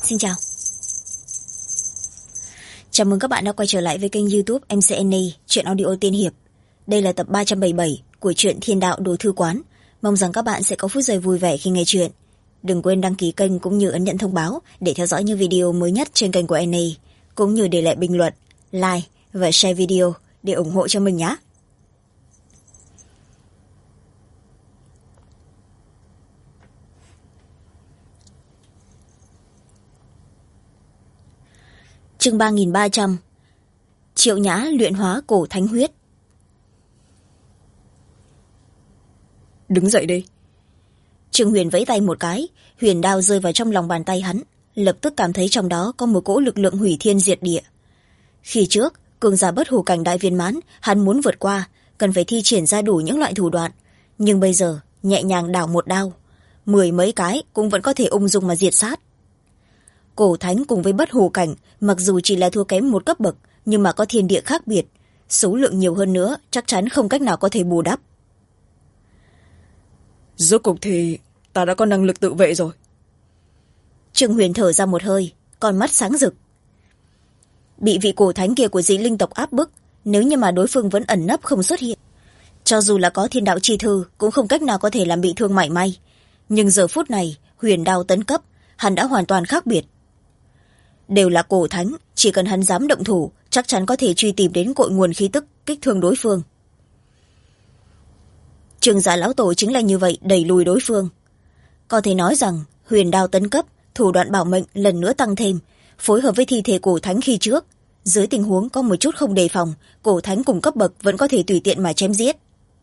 Xin chào. Chào mừng các bạn đã quay trở lại với kênh YouTube MCNA Truyện Audio Tiên Hiệp. Đây là tập 377 của truyện Thiên Đạo Đồ Thư Quán. Mong rằng các bạn sẽ có phút giây vui vẻ khi nghe chuyện. Đừng quên đăng ký kênh cũng như ấn nhận thông báo để theo dõi những video mới nhất trên kênh của NA, cũng như để lại bình luận, like và share video để ủng hộ cho mình nhé. Chương 3300. Triệu Nhã luyện hóa cổ thánh huyết. Đứng dậy đi. Trương Huyền vẫy tay một cái, huyền đao rơi vào trong lòng bàn tay hắn, lập tức cảm thấy trong đó có một cỗ lực lượng hủy thiên diệt địa. Khi trước, cường giả bất hủ cảnh đại viên mãn, hắn muốn vượt qua, cần phải thi triển ra đủ những loại thủ đoạn, nhưng bây giờ nhẹ nhàng đảo một đao, 10 mấy cái cũng vẫn có thể ung dung mà diệt sát. Cổ thánh cùng với bất hủ cảnh, mặc dù chỉ là thua kém một cấp bậc, nhưng mà có thiên địa khác biệt, số lượng nhiều hơn nữa chắc chắn không cách nào có thể bù đắp. Rốt cuộc thì ta đã có năng lực tự vệ rồi. Trương Huyền thở ra một hơi, con mắt sáng rực. Bị vị cổ thánh kia của dị linh tộc áp bức, nếu như mà đối phương vẫn ẩn nấp không xuất hiện, cho dù là có thiên đạo chi thư cũng không cách nào có thể làm bị thương mảy may. Nhưng giờ phút này huyền đao tấn cấp, hắn đã hoàn toàn khác biệt. Đều là cổ thánh, chỉ cần hắn dám động thủ chắc chắn có thể truy tìm đến cội nguồn khí tức kích thương đối phương. Trường giả lão tổ chính là như vậy đẩy lùi đối phương. Có thể nói rằng huyền đao tấn cấp, thủ đoạn bảo mệnh lần nữa tăng thêm, phối hợp với thi thể cổ thánh khi trước, dưới tình huống có một chút không đề phòng, cổ thánh cùng cấp bậc vẫn có thể tùy tiện mà chém giết.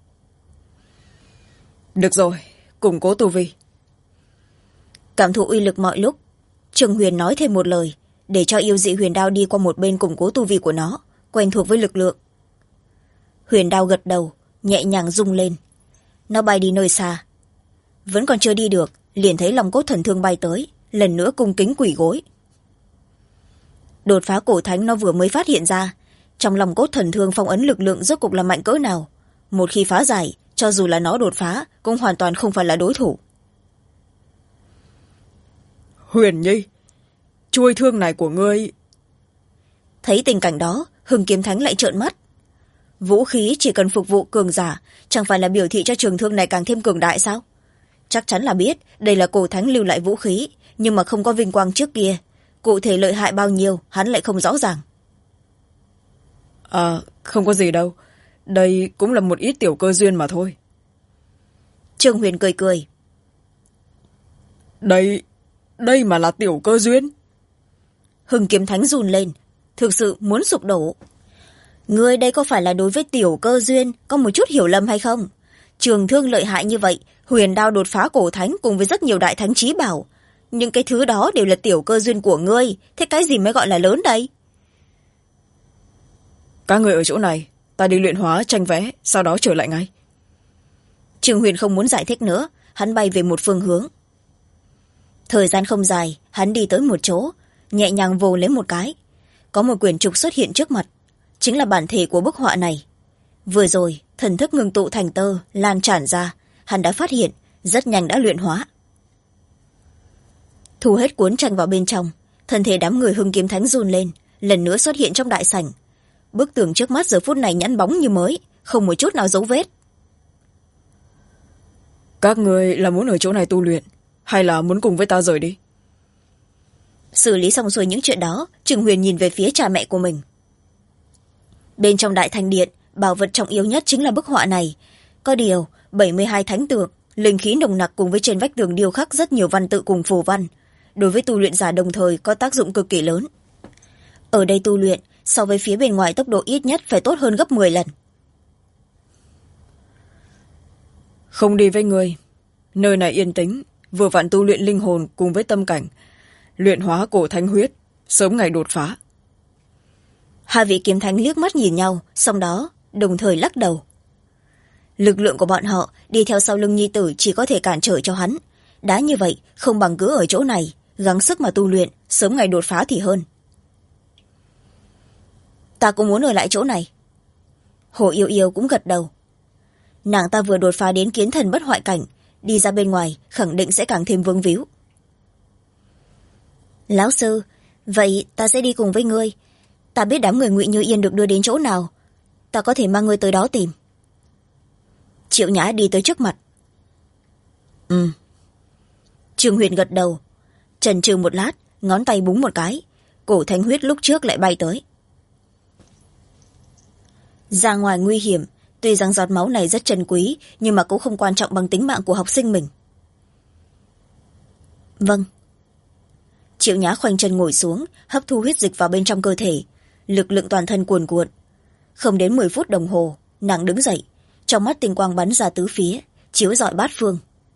Được rồi, củng cố tu vi. Cảm thụ uy lực mọi lúc, Trương Huyền nói thêm một lời, để cho yêu dị huyền đao đi qua một bên củng cố tu vi của nó, quen thuộc với lực lượng. Huyền đao gật đầu, nhẹ nhàng rung lên. Nó bay đi nơi xa. Vẫn còn chưa đi được, liền thấy long cốt thần thương bay tới, lần nữa cung kính quỳ gối. Đột phá cổ thánh nó vừa mới phát hiện ra, trong lòng cốt thần thương phong ấn lực lượng rốt cục là mạnh cỡ nào. Một khi phá giải, cho dù là nó đột phá, cũng hoàn toàn không phải là đối thủ. Huyền Nhi, chuôi thương này của ngươi. Thấy tình cảnh đó, Hưng Kiếm Thánh lại trợn mắt. Vũ khí chỉ cần phục vụ cường giả, chẳng phải là biểu thị cho trường thương này càng thêm cường đại sao? Chắc chắn là biết đây là cổ thánh lưu lại vũ khí, nhưng mà không có vinh quang trước kia. Cụ thể lợi hại bao nhiêu, hắn lại không rõ ràng. Không có gì đâu. Đây cũng là một ít tiểu cơ duyên mà thôi. Trương Huyền cười cười. Đây mà là tiểu cơ duyên. Hưng Kiếm Thánh run lên, thực sự muốn sụp đổ. Ngươi đây có phải là đối với tiểu cơ duyên có một chút hiểu lầm hay không? Trường thương lợi hại như vậy, huyền đao đột phá cổ thánh cùng với rất nhiều đại thánh chí bảo, nhưng cái thứ đó đều là tiểu cơ duyên của ngươi, thế cái gì mới gọi là lớn đây? Các người ở chỗ này, ta đi luyện hóa tranh vẽ, sau đó trở lại ngay. Trương Huyền không muốn giải thích nữa, hắn bay về một phương hướng. Thời gian không dài, hắn đi tới một chỗ, nhẹ nhàng vồ lấy một cái. Có một quyển trục xuất hiện trước mặt, chính là bản thể của bức họa này. Vừa rồi, thần thức ngừng tụ thành tơ, lan tràn ra, hắn đã phát hiện, rất nhanh đã luyện hóa. Thu hết cuốn tranh vào bên trong, thân thể đám người Hưng Kiếm Thánh run lên, lần nữa xuất hiện trong đại sảnh. Bức tường trước mắt giờ phút này nhẵn bóng như mới, không một chút nào dấu vết. Các người là muốn ở chỗ này tu luyện, hay là muốn cùng với ta rời đi? Xử lý xong xuôi những chuyện đó, Trừng Huyền nhìn về phía cha mẹ của mình. Bên trong đại thành điện, bảo vật trọng yếu nhất chính là bức họa này. Có điều, 72 thánh tượng, linh khí nồng nặc cùng với trên vách tường điêu khắc rất nhiều văn tự cùng phù văn. Đối với tu luyện giả đồng thời có tác dụng cực kỳ lớn. Ở đây tu luyện, so với phía bên ngoài tốc độ ít nhất phải tốt hơn gấp 10 lần. Không đi với người. Nơi này yên tĩnh, vừa vặn tu luyện linh hồn cùng với tâm cảnh, luyện hóa cổ thánh huyết, sớm ngày đột phá. Hai vị kiếm thánh liếc mắt nhìn nhau, sau đó đồng thời lắc đầu. Lực lượng của bọn họ đi theo sau lưng nhi tử chỉ có thể cản trở cho hắn. Đã như vậy, không bằng cứ ở chỗ này, gắng sức mà tu luyện, sớm ngày đột phá thì hơn. Ta cũng muốn ở lại chỗ này. Hồ Yêu Yêu cũng gật đầu. Nàng ta vừa đột phá đến kiến thần bất hoại cảnh, đi ra bên ngoài khẳng định sẽ càng thêm vướng víu. Lão sư, vậy ta sẽ đi cùng với ngươi. Ta biết đám người Ngụy Như Yên được đưa đến chỗ nào, ta có thể mang ngươi tới đó tìm. Triệu Nhã đi tới trước mặt. Trương Huyền gật đầu, chần chừ một lát, ngón tay búng một cái, cổ thánh huyết lúc trước lại bay tới. Ra ngoài nguy hiểm, tuy rằng giọt máu này rất trân quý, nhưng mà cũng không quan trọng bằng tính mạng của học sinh mình. Vâng. Triệu Nhã khoanh chân ngồi xuống, hấp thu huyết dịch vào bên trong cơ thể, lực lượng toàn thân cuồn cuộn. Không đến 10 phút đồng hồ, nàng đứng dậy, trong mắt tinh quang bắn ra tứ phía, chiếu rọi bát phương.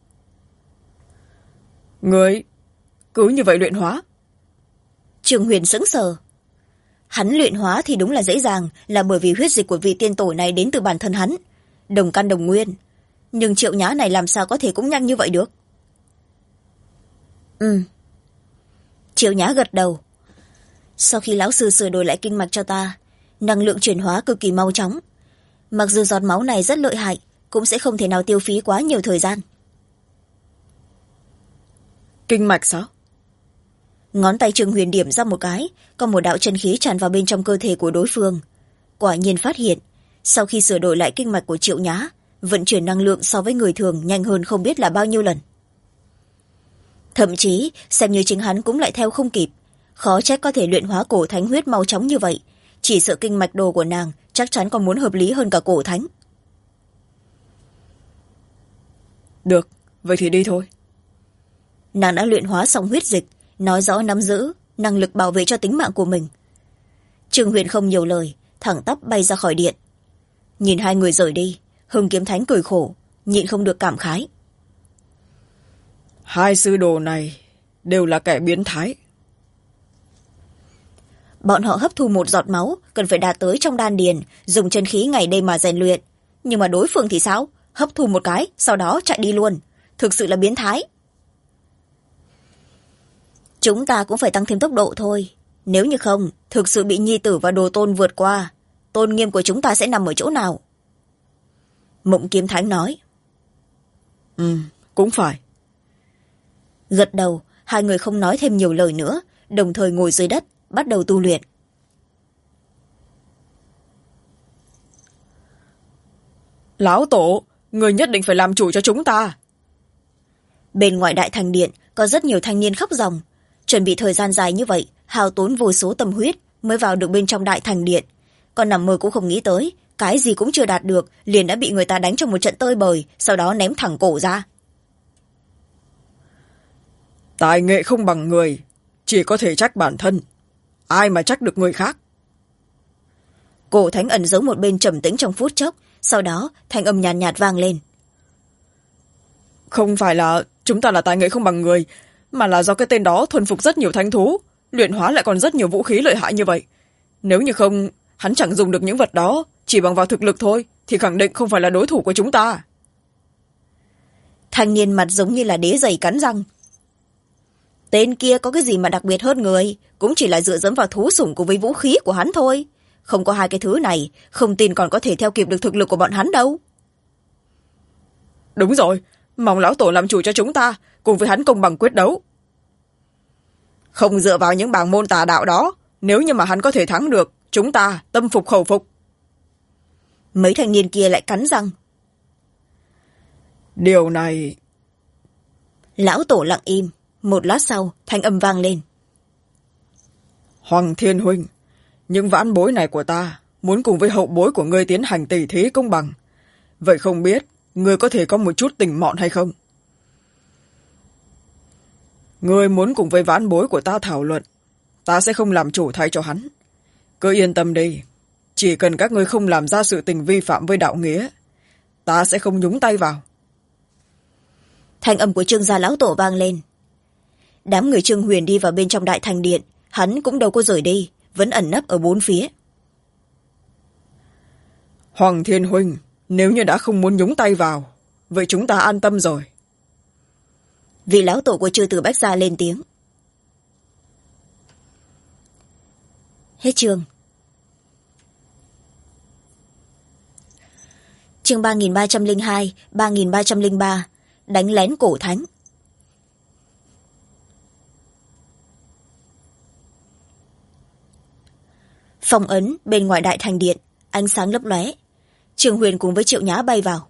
Người cứ như vậy luyện hóa? Trương Huyền sững sờ. Hắn luyện hóa thì đúng là dễ dàng, là bởi vì huyết dịch của vị tiên tổ này đến từ bản thân hắn, đồng căn đồng nguyên. Nhưng Triệu Nhã này làm sao có thể cũng nhanh như vậy được? Triệu Nhã gật đầu. Sau khi lão sư sửa đổi lại kinh mạch cho ta, năng lượng chuyển hóa cực kỳ mau chóng. Mặc dù giọt máu này rất lợi hại, cũng sẽ không thể nào tiêu phí quá nhiều thời gian. Kinh mạch sao? Ngón tay Trương Huyền điểm ra một cái, có một đạo chân khí tràn vào bên trong cơ thể của đối phương. Quả nhiên phát hiện, sau khi sửa đổi lại kinh mạch của Triệu Nhã, vận chuyển năng lượng so với người thường nhanh hơn không biết là bao nhiêu lần. Thậm chí, xem như chính hắn cũng lại theo không kịp. Khó trách có thể luyện hóa cổ thánh huyết mau chóng như vậy. Chỉ sợ kinh mạch đồ của nàng chắc chắn còn muốn hợp lý hơn cả cổ thánh. Được, vậy thì đi thôi. Nàng đã luyện hóa xong huyết dịch, nói rõ nắm giữ năng lực bảo vệ cho tính mạng của mình. Trương Huyền không nhiều lời, thẳng tắp bay ra khỏi điện. Nhìn hai người rời đi, Hưng Kiếm Thánh cười khổ, nhịn không được cảm khái. Hai sư đồ này đều là kẻ biến thái. Bọn họ hấp thu một giọt máu cần phải đạt tới trong đan điền, dùng chân khí ngày đêm mà rèn luyện. Nhưng mà đối phương thì sao? Hấp thu một cái, sau đó chạy đi luôn. Thực sự là biến thái. Chúng ta cũng phải tăng thêm tốc độ thôi. Nếu như không, thực sự bị nhi tử và đồ tôn vượt qua, tôn nghiêm của chúng ta sẽ nằm ở chỗ nào? Mộng Kiếm Thánh nói. Cũng phải. Gật đầu, hai người không nói thêm nhiều lời nữa, đồng thời ngồi dưới đất, bắt đầu tu luyện. Lão tổ, người nhất định phải làm chủ cho chúng ta. Bên ngoài đại thành điện có rất nhiều thanh niên khóc ròng. Chuẩn bị thời gian dài như vậy, hao tốn vô số tâm huyết mới vào được bên trong đại thành điện. Còn nằm mơ cũng không nghĩ tới, cái gì cũng chưa đạt được, liền đã bị người ta đánh trong một trận tơi bời, sau đó ném thẳng cổ ra. Tài nghệ không bằng người, chỉ có thể trách bản thân. Ai mà trách được người khác? Cổ thánh ẩn giấu một bên trầm tĩnh trong phút chốc, sau đó thanh âm nhàn nhạt vang lên. Không phải là chúng ta là tài nghệ không bằng người, mà là do cái tên đó thuần phục rất nhiều thánh thú, luyện hóa lại còn rất nhiều vũ khí lợi hại như vậy. Nếu như không, hắn chẳng dùng được những vật đó, chỉ bằng vào thực lực thôi, thì khẳng định không phải là đối thủ của chúng ta. Thanh niên mặt giống như là đế giày cắn răng. Tên kia có cái gì mà đặc biệt hơn người, cũng chỉ là dựa dẫm vào thú sủng cùng với vũ khí của hắn thôi. Không có hai cái thứ này, không tin còn có thể theo kịp được thực lực của bọn hắn đâu. Đúng rồi, mong lão tổ làm chủ cho chúng ta, cùng với hắn công bằng quyết đấu. Không dựa vào những bảng môn tà đạo đó, nếu như mà hắn có thể thắng được, chúng ta tâm phục khẩu phục. Mấy thanh niên kia lại cắn răng. Điều này... Lão tổ lặng im, một lát sau, thanh âm vang lên. Hoàng Thiên Huynh, những vãn bối này của ta muốn cùng với hậu bối của ngươi tiến hành tỷ thí công bằng. Vậy không biết, ngươi có thể có một chút tình mọn hay không? Ngươi muốn cùng với vãn bối của ta thảo luận, ta sẽ không làm chủ thay cho hắn. Cứ yên tâm đi, chỉ cần các ngươi không làm ra sự tình vi phạm với đạo nghĩa, ta sẽ không nhúng tay vào. Thanh âm của Trương gia lão tổ vang lên. Đám người Trương Huyền đi vào bên trong đại thành điện, hắn cũng đâu có rời đi, vẫn ẩn nấp ở bốn phía. Hoàng Thiên Huynh, nếu như đã không muốn nhúng tay vào, vậy chúng ta an tâm rồi. Vị lão tổ của Chư Tử Bách Gia lên tiếng. Hết chương. Chương 3302, 3303, đánh lén cổ thánh. Phong ấn bên ngoài đại thành điện, ánh sáng lấp lóe. Trường Huyền cùng với Triệu Nhã bay vào.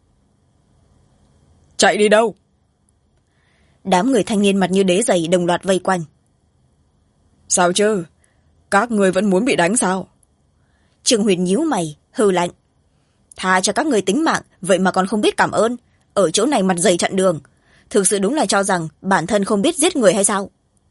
Chạy đi đâu? Đám người thanh niên mặt như đế giày đồng loạt vây quanh. Sao chứ? Các người vẫn muốn bị đánh sao? Trường Huyền nhíu mày, hừ lạnh. Tha cho các người tính mạng, vậy mà còn không biết cảm ơn. Ở chỗ này mặt dày chặn đường. Thực sự đúng là cho rằng bản thân không biết giết người hay sao?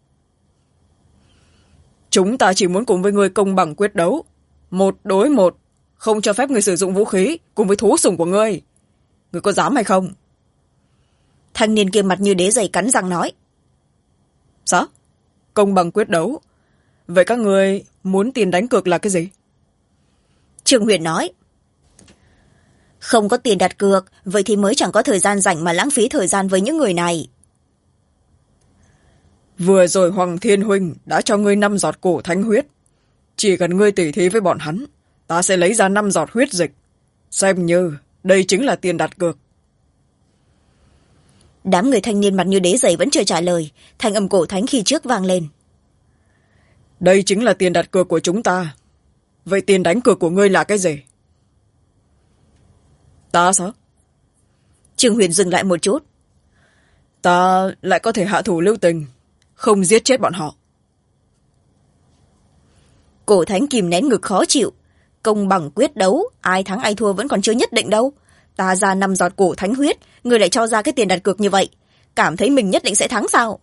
Chúng ta chỉ muốn cùng với người công bằng quyết đấu. 1 đối 1. Không cho phép người sử dụng vũ khí cùng với thú sủng của ngươi. Ngươi có dám hay không? Thanh niên kia mặt như đế giày cắn răng nói. Sao? Công bằng quyết đấu. Vậy các người muốn tiền đánh cược là cái gì? Trường Huyền nói. Không có tiền đặt cược, vậy thì mới chẳng có thời gian rảnh mà lãng phí thời gian với những người này. Vừa rồi Hoàng Thiên Huynh đã cho ngươi 5 giọt cổ thánh huyết. Chỉ cần ngươi tỉ thí với bọn hắn, ta sẽ lấy ra 5 giọt huyết dịch. Xem như đây chính là tiền đặt cược. Đám người thanh niên mặt như đế giày vẫn chưa trả lời, thanh âm cổ thánh khi trước vang lên. Đây chính là tiền đặt cược của chúng ta. Vậy tiền đánh cược của ngươi là cái gì? Ta sao? Trường Huyền dừng lại một chút. Ta lại có thể hạ thủ lưu tình, không giết chết bọn họ. Cổ thánh kìm nén ngực khó chịu. Công bằng quyết đấu, ai thắng ai thua vẫn còn chưa nhất định đâu. Ta ra 5 giọt cổ thánh huyết, người lại cho ra cái tiền đặt cược như vậy. Cảm thấy mình nhất định sẽ thắng sao?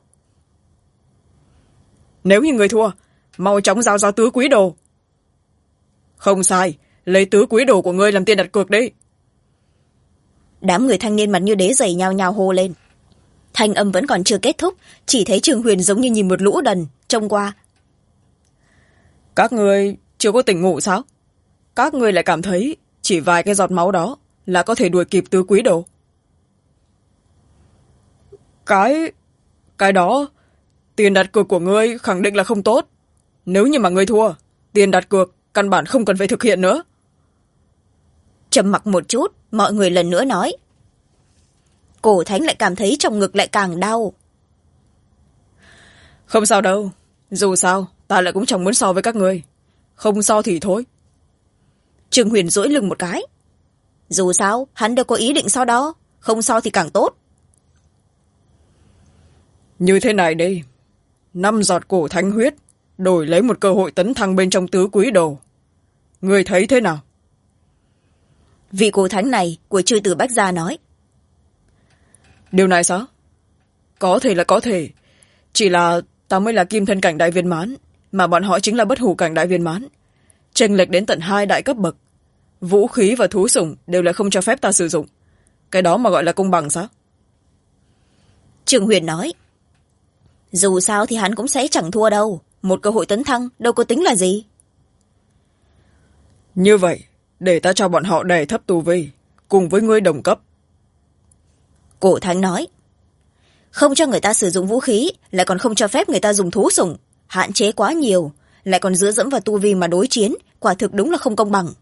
Nếu như người thua, mau chóng giao ra tứ quý đồ. Không sai, lấy tứ quý đồ của ngươi làm tiền đặt cược đi. Đám người thanh niên mặt như đế giày nhao nhao hô lên. Thanh âm vẫn còn chưa kết thúc, chỉ thấy Trường Huyền giống như nhìn một lũ đần trông qua. Các người chưa có tỉnh ngủ sao? Các người lại cảm thấy chỉ vài cái giọt máu đó là có thể đuổi kịp tứ quý đồ. Cái đó, tiền đặt cược của ngươi khẳng định là không tốt. Nếu như mà ngươi thua, tiền đặt cược căn bản không cần phải thực hiện nữa. Trầm mặc một chút, mọi người lần nữa nói. Cổ thánh lại cảm thấy trong ngực lại càng đau. Không sao đâu, dù sao ta lại cũng chẳng muốn so với các ngươi. Không so thì thôi. Trường Huyền duỗi lưng một cái. Dù sao, hắn đâu có ý định so đó. Không so thì càng tốt. Như thế này đi. 5 giọt cổ thánh huyết, đổi lấy một cơ hội tấn thăng bên trong tứ quý đồ. Ngươi thấy thế nào? Vị cổ thánh này của chư tử Bách Gia nói. Điều này sao? Có thể là có thể. Chỉ là ta mới là kim thân cảnh đại viên mãn, mà bọn họ chính là bất hủ cảnh đại viên mãn. Chênh lệch đến tận 2 đại cấp bậc. Vũ khí và thú sủng đều là không cho phép ta sử dụng. Cái đó mà gọi là công bằng sao? Trường Huyền nói. Dù sao thì hắn cũng sẽ chẳng thua đâu. Một cơ hội tấn thăng đâu có tính là gì. Như vậy, để ta cho bọn họ đè thấp tu vi, cùng với ngươi đồng cấp. Cổ thánh nói. Không cho người ta sử dụng vũ khí, lại còn không cho phép người ta dùng thú sủng. Hạn chế quá nhiều, lại còn dựa dẫm vào tu vi mà đối chiến, quả thực đúng là không công bằng.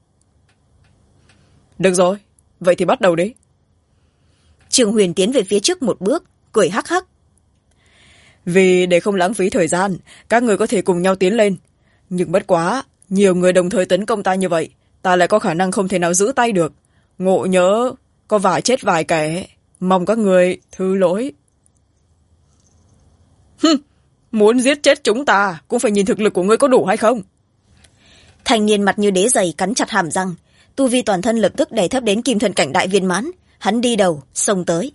Được rồi, vậy thì bắt đầu đi. Trường Huyền tiến về phía trước một bước, cười hắc hắc. Vì để không lãng phí thời gian, các người có thể cùng nhau tiến lên. Nhưng bất quá, nhiều người đồng thời tấn công ta như vậy, ta lại có khả năng không thể nào giữ tay được. Ngộ nhớ, có vài chết vài kẻ, mong các người thứ lỗi. Muốn giết chết chúng ta, cũng phải nhìn thực lực của ngươi có đủ hay không. Thanh niên mặt như đế giày cắn chặt hàm răng, tu vi toàn thân lập tức đè thấp đến kim thân cảnh đại viên mãn. Hắn đi đầu, xông tới.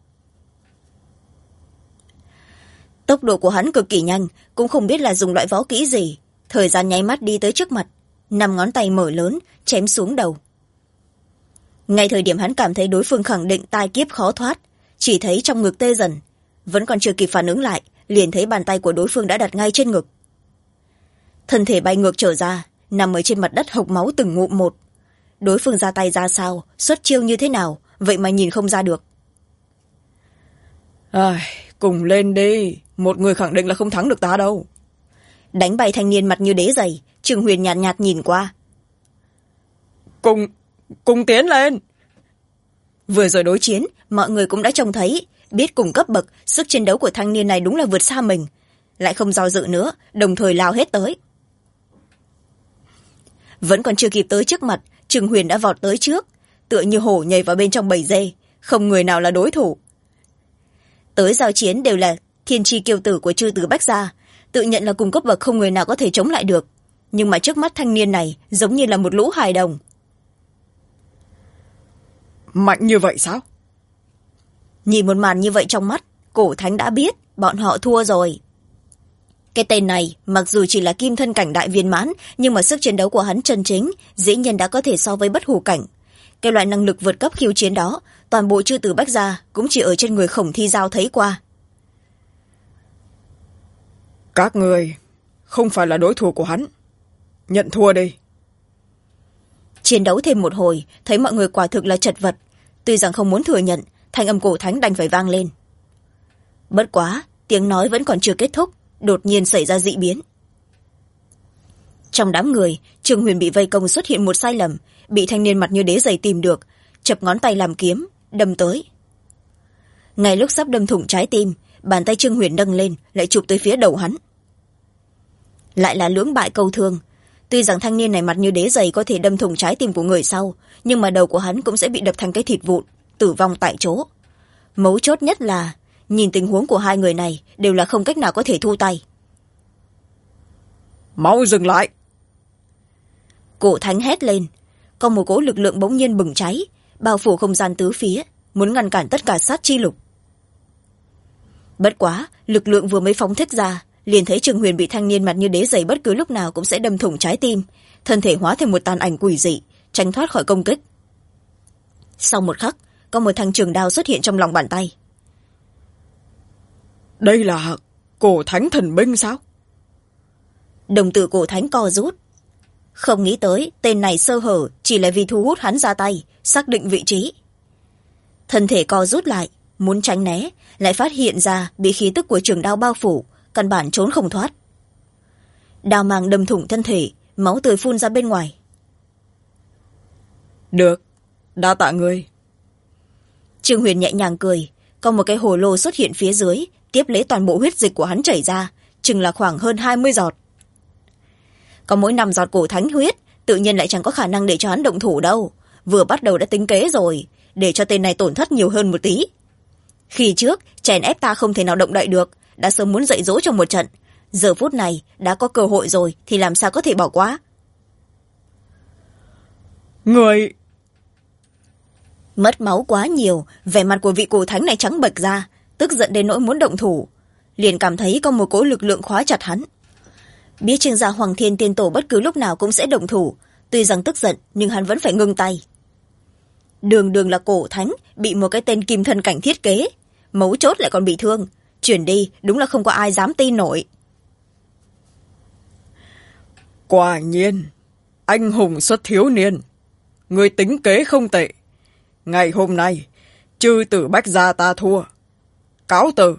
Tốc độ của hắn cực kỳ nhanh, cũng không biết là dùng loại võ kỹ gì. Thời gian nháy mắt đi tới trước mặt, 5 ngón tay mở lớn, chém xuống đầu. Ngay thời điểm hắn cảm thấy đối phương khẳng định tai kiếp khó thoát, chỉ thấy trong ngực tê dần. Vẫn còn chưa kịp phản ứng lại, liền thấy bàn tay của đối phương đã đặt ngay trên ngực. Thân thể bay ngược trở ra, nằm ở trên mặt đất hộc máu từng ngụm một. Đối phương ra tay ra sao, xuất chiêu như thế nào, vậy mà nhìn không ra được. Cùng lên đi, một người khẳng định là không thắng được ta đâu. Đánh bay thanh niên mặt như đế giày, Trường Huyền nhạt nhạt nhìn qua. Cùng tiến lên. Vừa rồi đối chiến, mọi người cũng đã trông thấy, biết cùng cấp bậc, sức chiến đấu của thanh niên này đúng là vượt xa mình. Lại không do dự nữa, đồng thời lao hết tới. vẫn còn chưa kịp tới trước mặt, Trương Huyền đã vọt tới trước, tựa như hổ nhảy vào bên trong bầy dê, không người nào là đối thủ. Tới giao chiến đều là thiên tri kiêu tử của chư tử Bách gia, tự nhận là cùng cấp bậc không người nào có thể chống lại được, nhưng mà trước mắt thanh niên này giống như là một lũ hài đồng. Mạnh như vậy sao? Nhìn một màn như vậy trong mắt, Cổ Thánh đã biết bọn họ thua rồi. Cái tên này mặc dù chỉ là kim thân cảnh đại viên mãn, nhưng mà sức chiến đấu của hắn chân chính dĩ nhiên đã có thể so với bất hủ cảnh. Cái loại năng lực vượt cấp khiêu chiến đó, toàn bộ chư tử Bách gia cũng chỉ ở trên người Khổng Thi Giao thấy qua. Các người không phải là đối thủ của hắn, nhận thua đi. Chiến đấu thêm một hồi, thấy mọi người quả thực là chật vật, tuy rằng không muốn thừa nhận, thanh âm Cổ Thánh đành phải vang lên. Bất quá tiếng nói vẫn còn chưa kết thúc, đột nhiên xảy ra dị biến. Trong đám người, Trương Huyền bị vây công xuất hiện một sai lầm, bị thanh niên mặt như đế giày tìm được, chập ngón tay làm kiếm đâm tới. Ngay lúc sắp đâm thủng trái tim, bàn tay Trương Huyền nâng lên lại chụp tới phía đầu hắn. Lại là lưỡng bại câu thương. Tuy rằng thanh niên này mặt như đế giày có thể đâm thủng trái tim của người sau, nhưng mà đầu của hắn cũng sẽ bị đập thành cái thịt vụn, tử vong tại chỗ. Mấu chốt nhất là nhìn tình huống của hai người này đều là không cách nào có thể thu tay. Mau dừng lại! Cổ Thánh hét lên, có một cỗ lực lượng bỗng nhiên bừng cháy, bao phủ không gian tứ phía, muốn ngăn cản tất cả sát chi lục. Bất quá lực lượng vừa mới phóng thích ra, liền thấy Trương Huyền bị thanh niên mặt như đế giày bất cứ lúc nào cũng sẽ đâm thủng trái tim, thân thể hóa thành một tàn ảnh quỷ dị, tránh thoát khỏi công kích. Sau một khắc, có một thanh trường đao xuất hiện trong lòng bàn tay. Đây là Cổ Thánh thần binh sao? Đồng tử Cổ Thánh co rút. Không nghĩ tới tên này sơ hở chỉ là vì thu hút hắn ra tay, xác định vị trí. Thân thể co rút lại, muốn tránh né, lại phát hiện ra bị khí tức của trường đao bao phủ, căn bản trốn không thoát. Đao mang đâm thủng thân thể, máu tươi phun ra bên ngoài. Được, đa tạ ngươi. Trương Huyền nhẹ nhàng cười, có một cái hồ lô xuất hiện phía dưới, tiếp lấy toàn bộ huyết dịch của hắn chảy ra, chừng là khoảng hơn 20 giọt. Có mỗi 5 giọt Cổ Thánh huyết, tự nhiên lại chẳng có khả năng để cho hắn động thủ đâu. Vừa bắt đầu đã tính kế rồi, để cho tên này tổn thất nhiều hơn một tí. Khi trước chèn ép ta không thể nào động đậy được, đã sớm muốn dạy dỗ trong một trận, giờ phút này đã có cơ hội rồi thì làm sao có thể bỏ qua. Người mất máu quá nhiều, vẻ mặt của vị Cổ Thánh này trắng bệch ra, tức giận đến nỗi muốn động thủ, liền cảm thấy có một cỗ lực lượng khóa chặt hắn. Biết Trương gia Hoàng Thiên Tiên Tổ bất cứ lúc nào cũng sẽ động thủ, tuy rằng tức giận nhưng hắn vẫn phải ngưng tay. Đường đường là Cổ Thánh bị một cái tên kim thân cảnh thiết kế, mấu chốt lại còn bị thương, chuyển đi đúng là không có ai dám tin nổi. Quả nhiên anh hùng xuất thiếu niên, người tính kế không tệ. Ngày hôm nay chư tử Bách gia ta thua, cáo từ.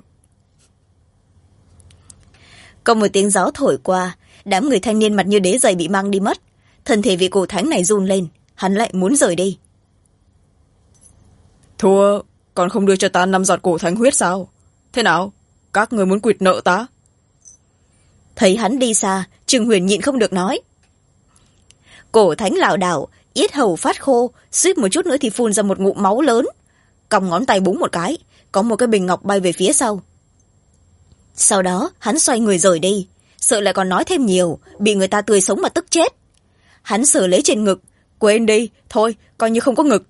Có một tiếng gió thổi qua, đám người thanh niên mặt như đế giày bị mang đi mất, thân thể vị Cổ Thánh này run lên, hắn lại muốn rời đi. Thua còn không đưa cho ta 5 giọt Cổ Thánh huyết sao? Thế nào, các người muốn quỵt nợ ta? Thấy hắn đi xa, Trương Huyền nhịn không được nói. Cổ Thánh lảo đảo, yết hầu phát khô, suýt một chút nữa thì phun ra một ngụm máu lớn, còng ngón tay búng một cái, có một cái bình ngọc bay về phía sau. Sau đó hắn xoay người rời đi, sợ lại còn nói thêm nhiều, bị người ta tươi sống mà tức chết. Hắn sờ lấy trên ngực, quên đi, thôi coi như không có ngực.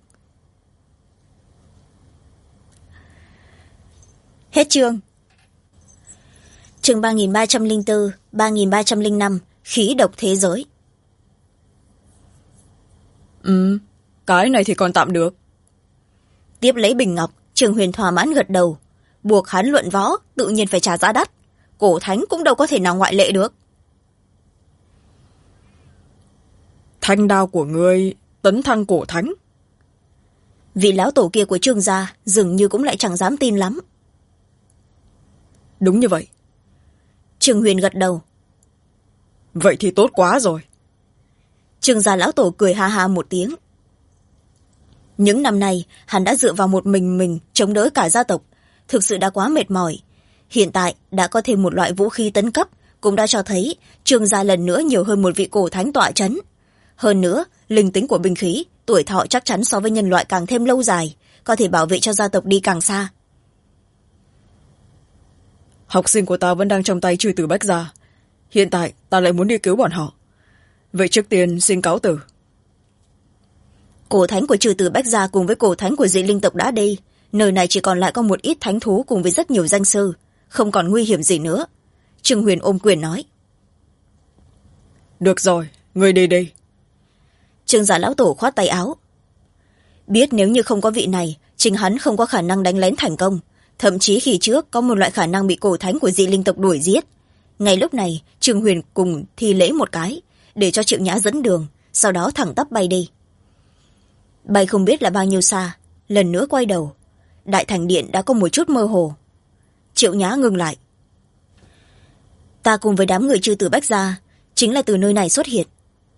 Hết chương. Chương 3304, 3305, khí độc thế giới. Cái này thì còn tạm được. Tiếp lấy bình ngọc, Trương Huyền thỏa mãn gật đầu. Buộc hắn luận võ, tự nhiên phải trả giá đắt. Cổ Thánh cũng đâu có thể nào ngoại lệ được. Thanh đao của ngươi tấn thăng Cổ Thánh. Vị lão tổ kia của Trương gia dường như cũng lại chẳng dám tin lắm. Đúng như vậy. Trương Huyền gật đầu. Vậy thì tốt quá rồi. Trương gia lão tổ cười ha ha một tiếng. Những năm nay hắn đã dựa vào một mình chống đỡ cả gia tộc, thực sự đã quá mệt mỏi. Hiện tại đã có thêm một loại vũ khí tấn cấp, cũng đã cho thấy Trương gia lần nữa nhiều hơn một vị Cổ Thánh tọa chấn. hơn nữa linh tính của binh khí tuổi thọ chắc chắn so với nhân loại càng thêm lâu dài, có thể bảo vệ cho gia tộc đi càng xa. Học sinh của ta vẫn đang trong tay chư tử Bách Gia, hiện tại ta lại muốn đi cứu bọn họ, vậy trước tiên xin cáo từ. Cổ thánh của chư tử Bách Gia cùng với cổ thánh của dị linh tộc đã đi, nơi này chỉ còn lại có một ít thánh thú cùng với rất nhiều danh sư, không còn nguy hiểm gì nữa. Trương Huyền ôm quyền nói. Được rồi, người đi đi. Trương gia lão tổ khoát tay áo. Biết nếu như không có vị này, chính hắn không có khả năng đánh lén thành công, thậm chí khi trước có một loại khả năng bị cổ thánh của dị linh tộc đuổi giết. Ngay lúc này Trương Huyền cùng thi lễ một cái để cho Triệu Nhã dẫn đường, sau đó thẳng tắp bay đi. Bay không biết là bao nhiêu xa, lần nữa quay đầu, đại thành điện đã có một chút mơ hồ. Triệu Nhã ngừng lại. Ta cùng với đám người chư tử Bách Gia chính là từ nơi này xuất hiện.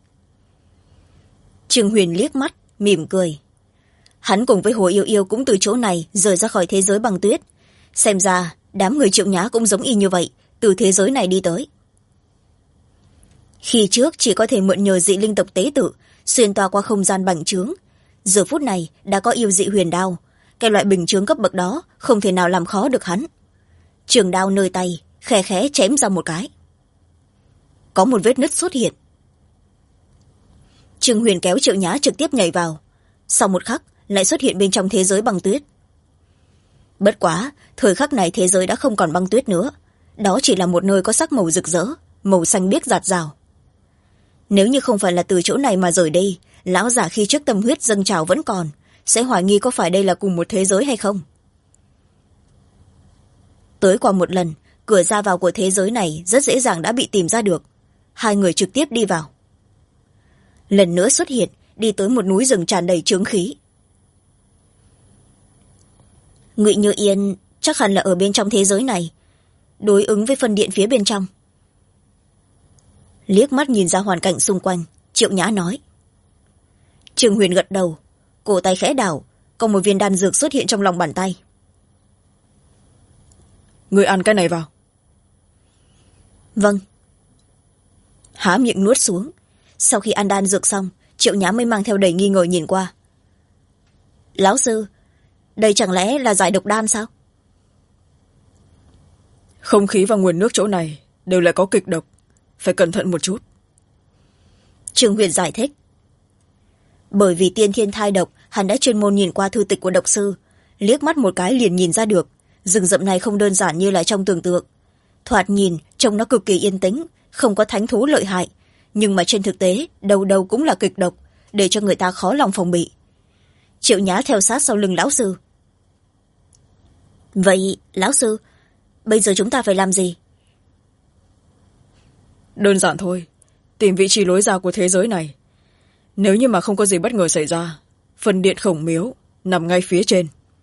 Trương Huyền liếc mắt mỉm cười. Hắn cùng với Hồ Yêu Yêu cũng từ chỗ này rời ra khỏi thế giới băng tuyết, xem ra đám người Triệu Nhã cũng giống y như vậy, từ thế giới này đi tới. Khi trước chỉ có thể mượn nhờ dị linh tộc tế tự xuyên toa qua không gian bành trướng, giờ phút này đã có yêu dị huyền đao, cái loại bình chướng cấp bậc đó không thể nào làm khó được hắn. Trường đao nơi tay khẽ khẽ chém ra một cái, có một vết nứt xuất hiện. Trương Huyền kéo Triệu Nhã trực tiếp nhảy vào, sau một khắc lại xuất hiện bên trong thế giới băng tuyết. Bất quá thời khắc này thế giới đã không còn băng tuyết nữa, đó chỉ là một nơi có sắc màu rực rỡ, màu xanh biếc rạt rào. Nếu như không phải là từ chỗ này mà rời đi, lão giả khi trước tâm huyết dâng trào vẫn còn, sẽ hoài nghi có phải đây là cùng một thế giới hay không. Tới qua một lần, cửa ra vào của thế giới này rất dễ dàng đã bị tìm ra được. Hai người trực tiếp đi vào. Lần nữa xuất hiện, đi tới một núi rừng tràn đầy chướng khí. Ngụy Như Yên chắc hẳn là ở bên trong thế giới này, đối ứng với phân điện phía bên trong. Liếc mắt nhìn ra hoàn cảnh xung quanh, Triệu Nhã nói. Trương Huyền gật đầu, cổ tay khẽ đảo, có một viên đan dược xuất hiện trong lòng bàn tay. Người ăn cái này vào. Vâng. Há miệng nuốt xuống, sau khi ăn đan dược xong, Triệu Nhã mới mang theo đầy nghi ngờ nhìn qua. Lão sư, đây chẳng lẽ là giải độc đan sao? Không khí và nguồn nước chỗ này đều lại có kịch độc, phải cẩn thận một chút. Trương Huyền giải thích. Bởi vì tiên thiên thai độc, hắn đã chuyên môn nhìn qua thư tịch của độc sư, liếc mắt một cái liền nhìn ra được rừng rậm này không đơn giản như là trong tưởng tượng. Thoạt nhìn trông nó cực kỳ yên tĩnh, không có thánh thú lợi hại, nhưng mà trên thực tế đâu đâu cũng là kịch độc, để cho người ta khó lòng phòng bị. Triệu Nhã theo sát sau lưng lão sư. Vậy lão sư, bây giờ chúng ta phải làm gì? Đơn giản thôi, tìm vị trí lối ra của thế giới này. Nếu như mà không có gì bất ngờ xảy ra, phần điện khổng miếu nằm ngay phía trên.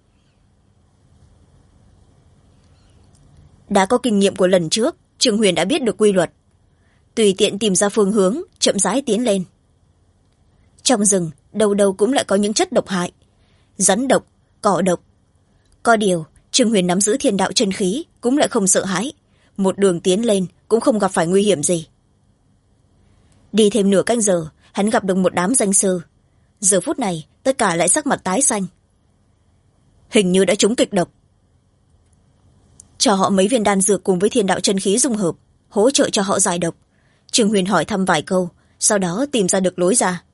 Đã có kinh nghiệm của lần trước, Trương Huyền đã biết được quy luật, tùy tiện tìm ra phương hướng, chậm rãi tiến lên. Trong rừng đâu đâu cũng lại có những chất độc hại, rắn độc, cỏ độc. Có điều Trương Huyền nắm giữ thiên đạo chân khí cũng lại không sợ hãi, một đường tiến lên cũng không gặp phải nguy hiểm gì. Đi thêm nửa canh giờ, hắn gặp được một đám danh sư. Giờ phút này tất cả lại sắc mặt tái xanh, hình như đã trúng kịch độc. Cho họ mấy viên đan dược cùng với thiên đạo chân khí dung hợp, hỗ trợ cho họ giải độc. Trương Huyền hỏi thăm vài câu, sau đó tìm ra được lối ra.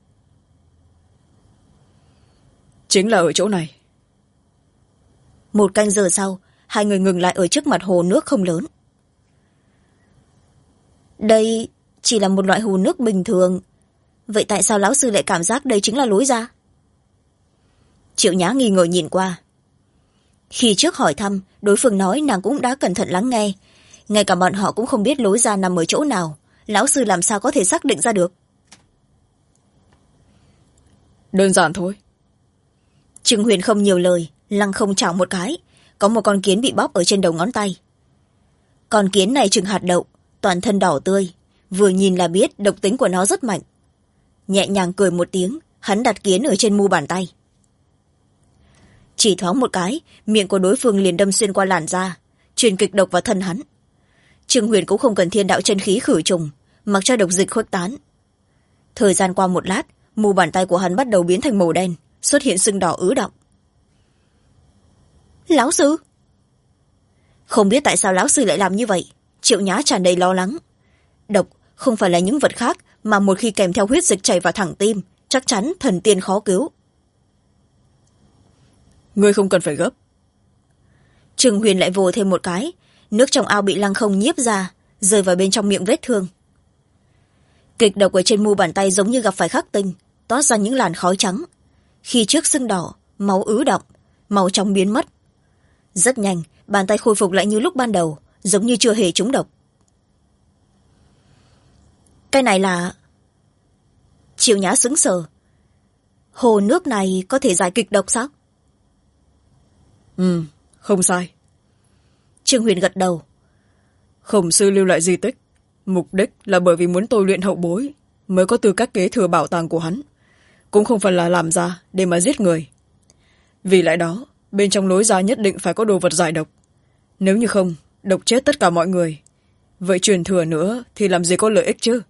Chính là ở chỗ này. Một canh giờ sau, hai người ngừng lại ở trước mặt hồ nước không lớn. Đây chỉ là một loại hồ nước bình thường, vậy tại sao lão sư lại cảm giác đây chính là lối ra? Triệu Nhã nghi ngờ nhìn qua. Khi trước hỏi thăm, đối phương nói nàng cũng đã cẩn thận lắng nghe, ngay cả bọn họ cũng không biết lối ra nằm ở chỗ nào, lão sư làm sao có thể xác định ra được? Đơn giản thôi. Trương Huyền không nhiều lời, lăng không chảo một cái, có một con kiến bị bóp ở trên đầu ngón tay. Con kiến này chừng hạt đậu, toàn thân đỏ tươi, vừa nhìn là biết độc tính của nó rất mạnh. Nhẹ nhàng cười một tiếng, hắn đặt kiến ở trên mu bàn tay. Chỉ thoáng một cái, miệng của đối phương liền đâm xuyên qua làn da, truyền kịch độc vào thân hắn. Trương Huyền cũng không cần thiên đạo chân khí khử trùng, mặc cho độc dịch khuếch tán. Thời gian qua một lát, mu bàn tay của hắn bắt đầu biến thành màu đen, xuất hiện sưng đỏ ứ đọng. Lão sư! Không biết tại sao lão sư lại làm như vậy. Triệu Nhã tràn đầy lo lắng. Độc không phải là những vật khác, mà một khi kèm theo huyết dịch chảy vào thẳng tim, chắc chắn thần tiên khó cứu. Ngươi không cần phải gấp. Trương Huyền lại vồ thêm một cái, nước trong ao bị Lăng Không nhiếp ra, rơi vào bên trong miệng vết thương. Kịch độc ở trên mu bàn tay giống như gặp phải khắc tinh, toát ra những làn khói trắng. Khi trước sưng đỏ, máu ứ đọng, màu trong biến mất. Rất nhanh, bàn tay khôi phục lại như lúc ban đầu, giống như chưa hề trúng độc. Cái này là... Triệu Nhã sững sờ. Hồ nước này có thể giải kịch độc sao? Không sai. Trương Huyền gật đầu. Khổng sư lưu lại di tích, mục đích là bởi vì muốn tôi luyện hậu bối mới có tư cách kế thừa bảo tàng của hắn, cũng không phải là làm ra để mà giết người. Vì lẽ đó, bên trong lối ra nhất định phải có đồ vật giải độc. Nếu như không, độc chết tất cả mọi người. Vậy truyền thừa nữa thì làm gì có lợi ích chứ?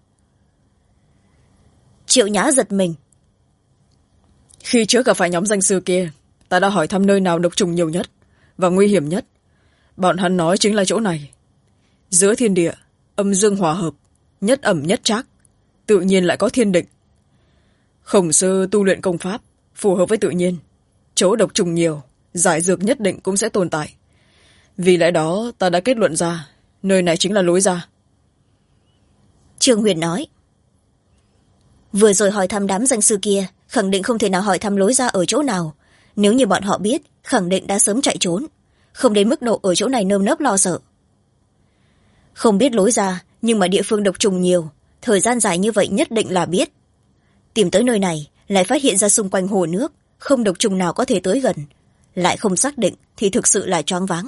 Triệu Nhã giật mình. Khi trước gặp phải nhóm danh sư kia, ta đã hỏi thăm nơi nào độc trùng nhiều nhất và nguy hiểm nhất. Bọn hắn nói chính là chỗ này. Giữa thiên địa, âm dương hòa hợp, nhất ẩm nhất trác, tự nhiên lại có thiên định. Khổng sư tu luyện công pháp phù hợp với tự nhiên, chỗ độc trùng nhiều, giải dược nhất định cũng sẽ tồn tại. Vì lẽ đó ta đã kết luận ra nơi này chính là lối ra. Trương Huyền nói. Vừa rồi hỏi thăm đám danh sư kia, khẳng định không thể nào hỏi thăm lối ra ở chỗ nào. Nếu như bọn họ biết, khẳng định đã sớm chạy trốn, không đến mức độ ở chỗ này nơm nớp lo sợ. Không biết lối ra, nhưng mà địa phương độc trùng nhiều, thời gian dài như vậy nhất định là biết. Tìm tới nơi này, lại phát hiện ra xung quanh hồ nước, không độc trùng nào có thể tới gần. Lại không xác định thì thực sự là choáng váng.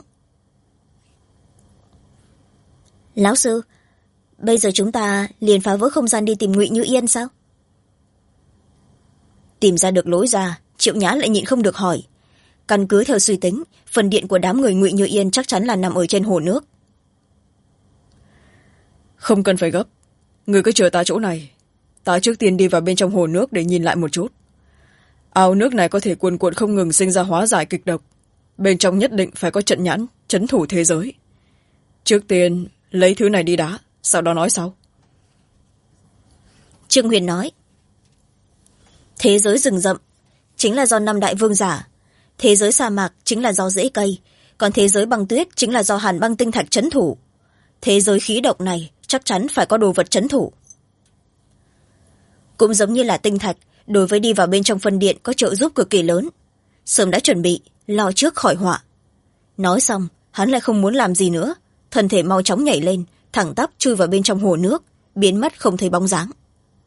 Lão sư, bây giờ chúng ta liền phá vỡ không gian đi tìm Ngụy Như Yên sao? Tìm ra được lối ra, Triệu Nhã lại nhịn không được hỏi. Căn cứ theo suy tính, phần điện của đám người Ngụy Như Yên chắc chắn là nằm ở trên hồ nước. Không cần phải gấp. Người cứ chờ ta chỗ này. Ta trước tiên đi vào bên trong hồ nước để nhìn lại một chút. Ao nước này có thể cuồn cuộn không ngừng sinh ra hóa giải kịch độc. Bên trong nhất định phải có trận nhãn, trấn thủ thế giới. Trước tiên, lấy thứ này đi đã, sau đó nói sau. Trương Huyền nói. Thế giới rừng rậm chính là do năm đại vương giả. Thế giới sa mạc chính là do rễ cây. Còn thế giới băng tuyết chính là do hàn băng tinh thạch trấn thủ. Thế giới khí độc này chắc chắn phải có đồ vật trấn thủ. Cũng giống như là tinh thạch, đối với đi vào bên trong phân điện có trợ giúp cực kỳ lớn. Sớm đã chuẩn bị, lo trước khỏi họa. Nói xong, hắn lại không muốn làm gì nữa. Thân thể mau chóng nhảy lên, thẳng tắp chui vào bên trong hồ nước, biến mất không thấy bóng dáng.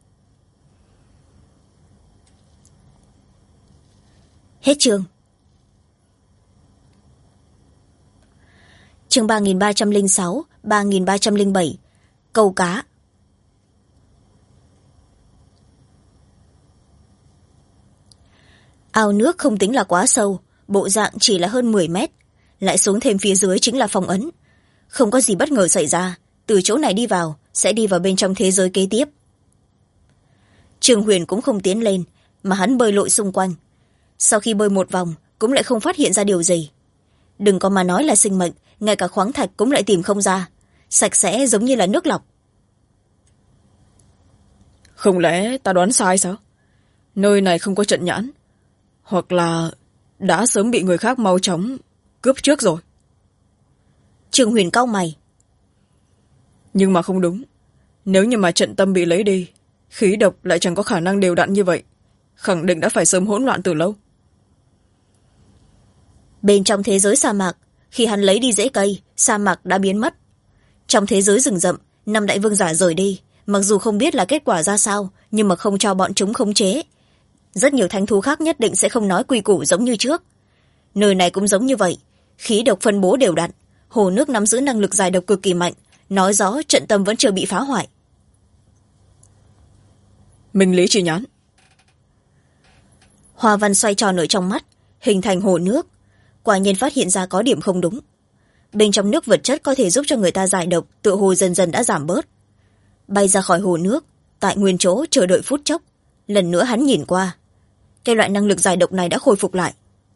Hết chương. Chương 3306, 3307. Câu cá. Ao nước không tính là quá sâu, bộ dạng chỉ là hơn 10 mét. Lại xuống thêm phía dưới chính là phong ấn. Không có gì bất ngờ xảy ra, từ chỗ này đi vào, sẽ đi vào bên trong thế giới kế tiếp. Trương Huyền cũng không tiến lên, mà hắn bơi lội xung quanh. Sau khi bơi một vòng, cũng lại không phát hiện ra điều gì. Đừng có mà nói là sinh mệnh, ngay cả khoáng thạch cũng lại tìm không ra. Sạch sẽ giống như là nước lọc. Không lẽ ta đoán sai sao? Nơi này không có trận nhãn. Hoặc là đã sớm bị người khác mau chóng cướp trước rồi. Trương Huyền cau mày. Nhưng mà không đúng. Nếu như mà trận tâm bị lấy đi, khí độc lại chẳng có khả năng đều đặn như vậy. Khẳng định đã phải sớm hỗn loạn từ lâu. Bên trong thế giới sa mạc, khi hắn lấy đi rễ cây, sa mạc đã biến mất. Trong thế giới rừng rậm, năm đại vương giả rời đi, mặc dù không biết là kết quả ra sao, nhưng mà không cho bọn chúng khống chế. Rất nhiều thánh thú khác nhất định sẽ không nói quy củ giống như trước. Nơi này cũng giống như vậy, khí độc phân bố đều đặn, hồ nước nắm giữ năng lực giải độc cực kỳ mạnh, nói rõ trận tâm vẫn chưa bị phá hoại. Minh lý chi nhãn. Hoa văn xoay tròn ở trong mắt, hình thành hồ nước. Quả nhiên phát hiện ra có điểm không đúng. Bên trong nước vật chất có thể giúp cho người ta giải độc, tựa hồ dần dần đã giảm bớt. Bay ra khỏi hồ nước, tại nguyên chỗ chờ đợi phút chốc. Lần nữa hắn nhìn qua, cái loại năng lực giải độc này đã khôi phục lại.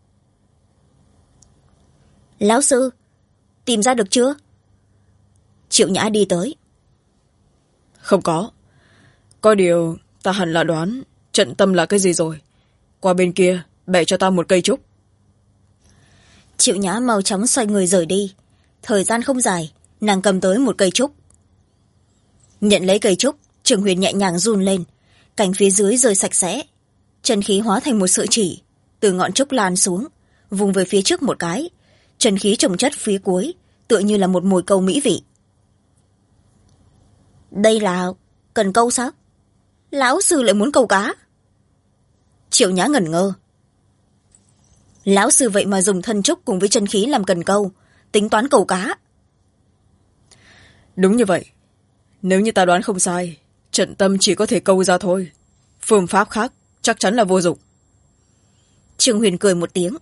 Lão sư, tìm ra được chưa? Triệu Nhã đi tới. Không có điều ta hẳn là đoán trận tâm là cái gì rồi. Qua bên kia bẻ cho ta một cây trúc. Triệu Nhã mau chóng xoay người rời đi. Thời gian không dài, nàng cầm tới một cây trúc. Nhận lấy cây trúc, Trường Huyền nhẹ nhàng run lên, cành phía dưới rơi sạch sẽ, chân khí hóa thành một sợi chỉ từ ngọn trúc lan xuống, vùng về phía trước một cái, chân khí chồng chất phía cuối, tựa như là một mồi câu mỹ vị. Đây là cần câu sao? Lão sư lại muốn câu cá? Triệu Nhã ngẩn ngơ. Lão sư vậy mà dùng thân trúc cùng với chân khí làm cần câu, tính toán câu cá. Đúng như vậy. Nếu như ta đoán không sai, trận tâm chỉ có thể câu ra thôi. Phương pháp khác chắc chắn là vô dụng. Trương Huyền cười một tiếng.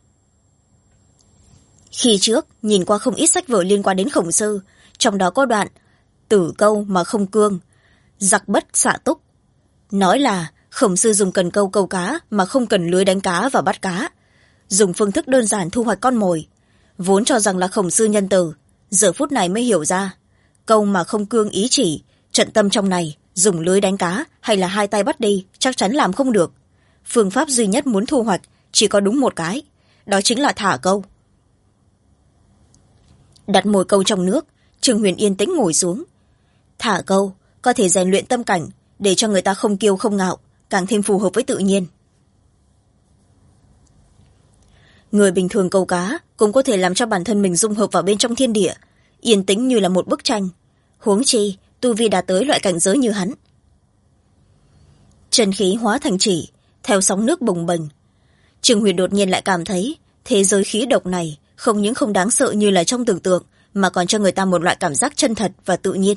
Khi trước, nhìn qua không ít sách vở liên quan đến Khổng Sư, trong đó có đoạn tử câu mà không cương, giặc bất xạ túc. Nói là Khổng Sư dùng cần câu câu cá mà không cần lưới đánh cá và bắt cá, dùng phương thức đơn giản thu hoạch con mồi. Vốn cho rằng là Khổng Sư nhân từ, giờ phút này mới hiểu ra, câu mà không cương ý chỉ, trận tâm trong này dùng lưới đánh cá hay là hai tay bắt đi chắc chắn làm không được. Phương pháp duy nhất muốn thu hoạch chỉ có đúng một cái, đó chính là thả câu. Đặt mồi câu trong nước, Trường Huyền yên tĩnh ngồi xuống. Thả câu có thể rèn luyện tâm cảnh, để cho người ta không kiêu không ngạo, càng thêm phù hợp với tự nhiên. Người bình thường câu cá cũng có thể làm cho bản thân mình dung hợp vào bên trong thiên địa, yên tĩnh như là một bức tranh. Huống chi tu vi đã tới loại cảnh giới như hắn. Chân khí hóa thành chỉ, theo sóng nước bồng bềnh. Trường Huyền đột nhiên lại cảm thấy thế giới khí độc này không những không đáng sợ như là trong tưởng tượng, mà còn cho người ta một loại cảm giác chân thật và tự nhiên.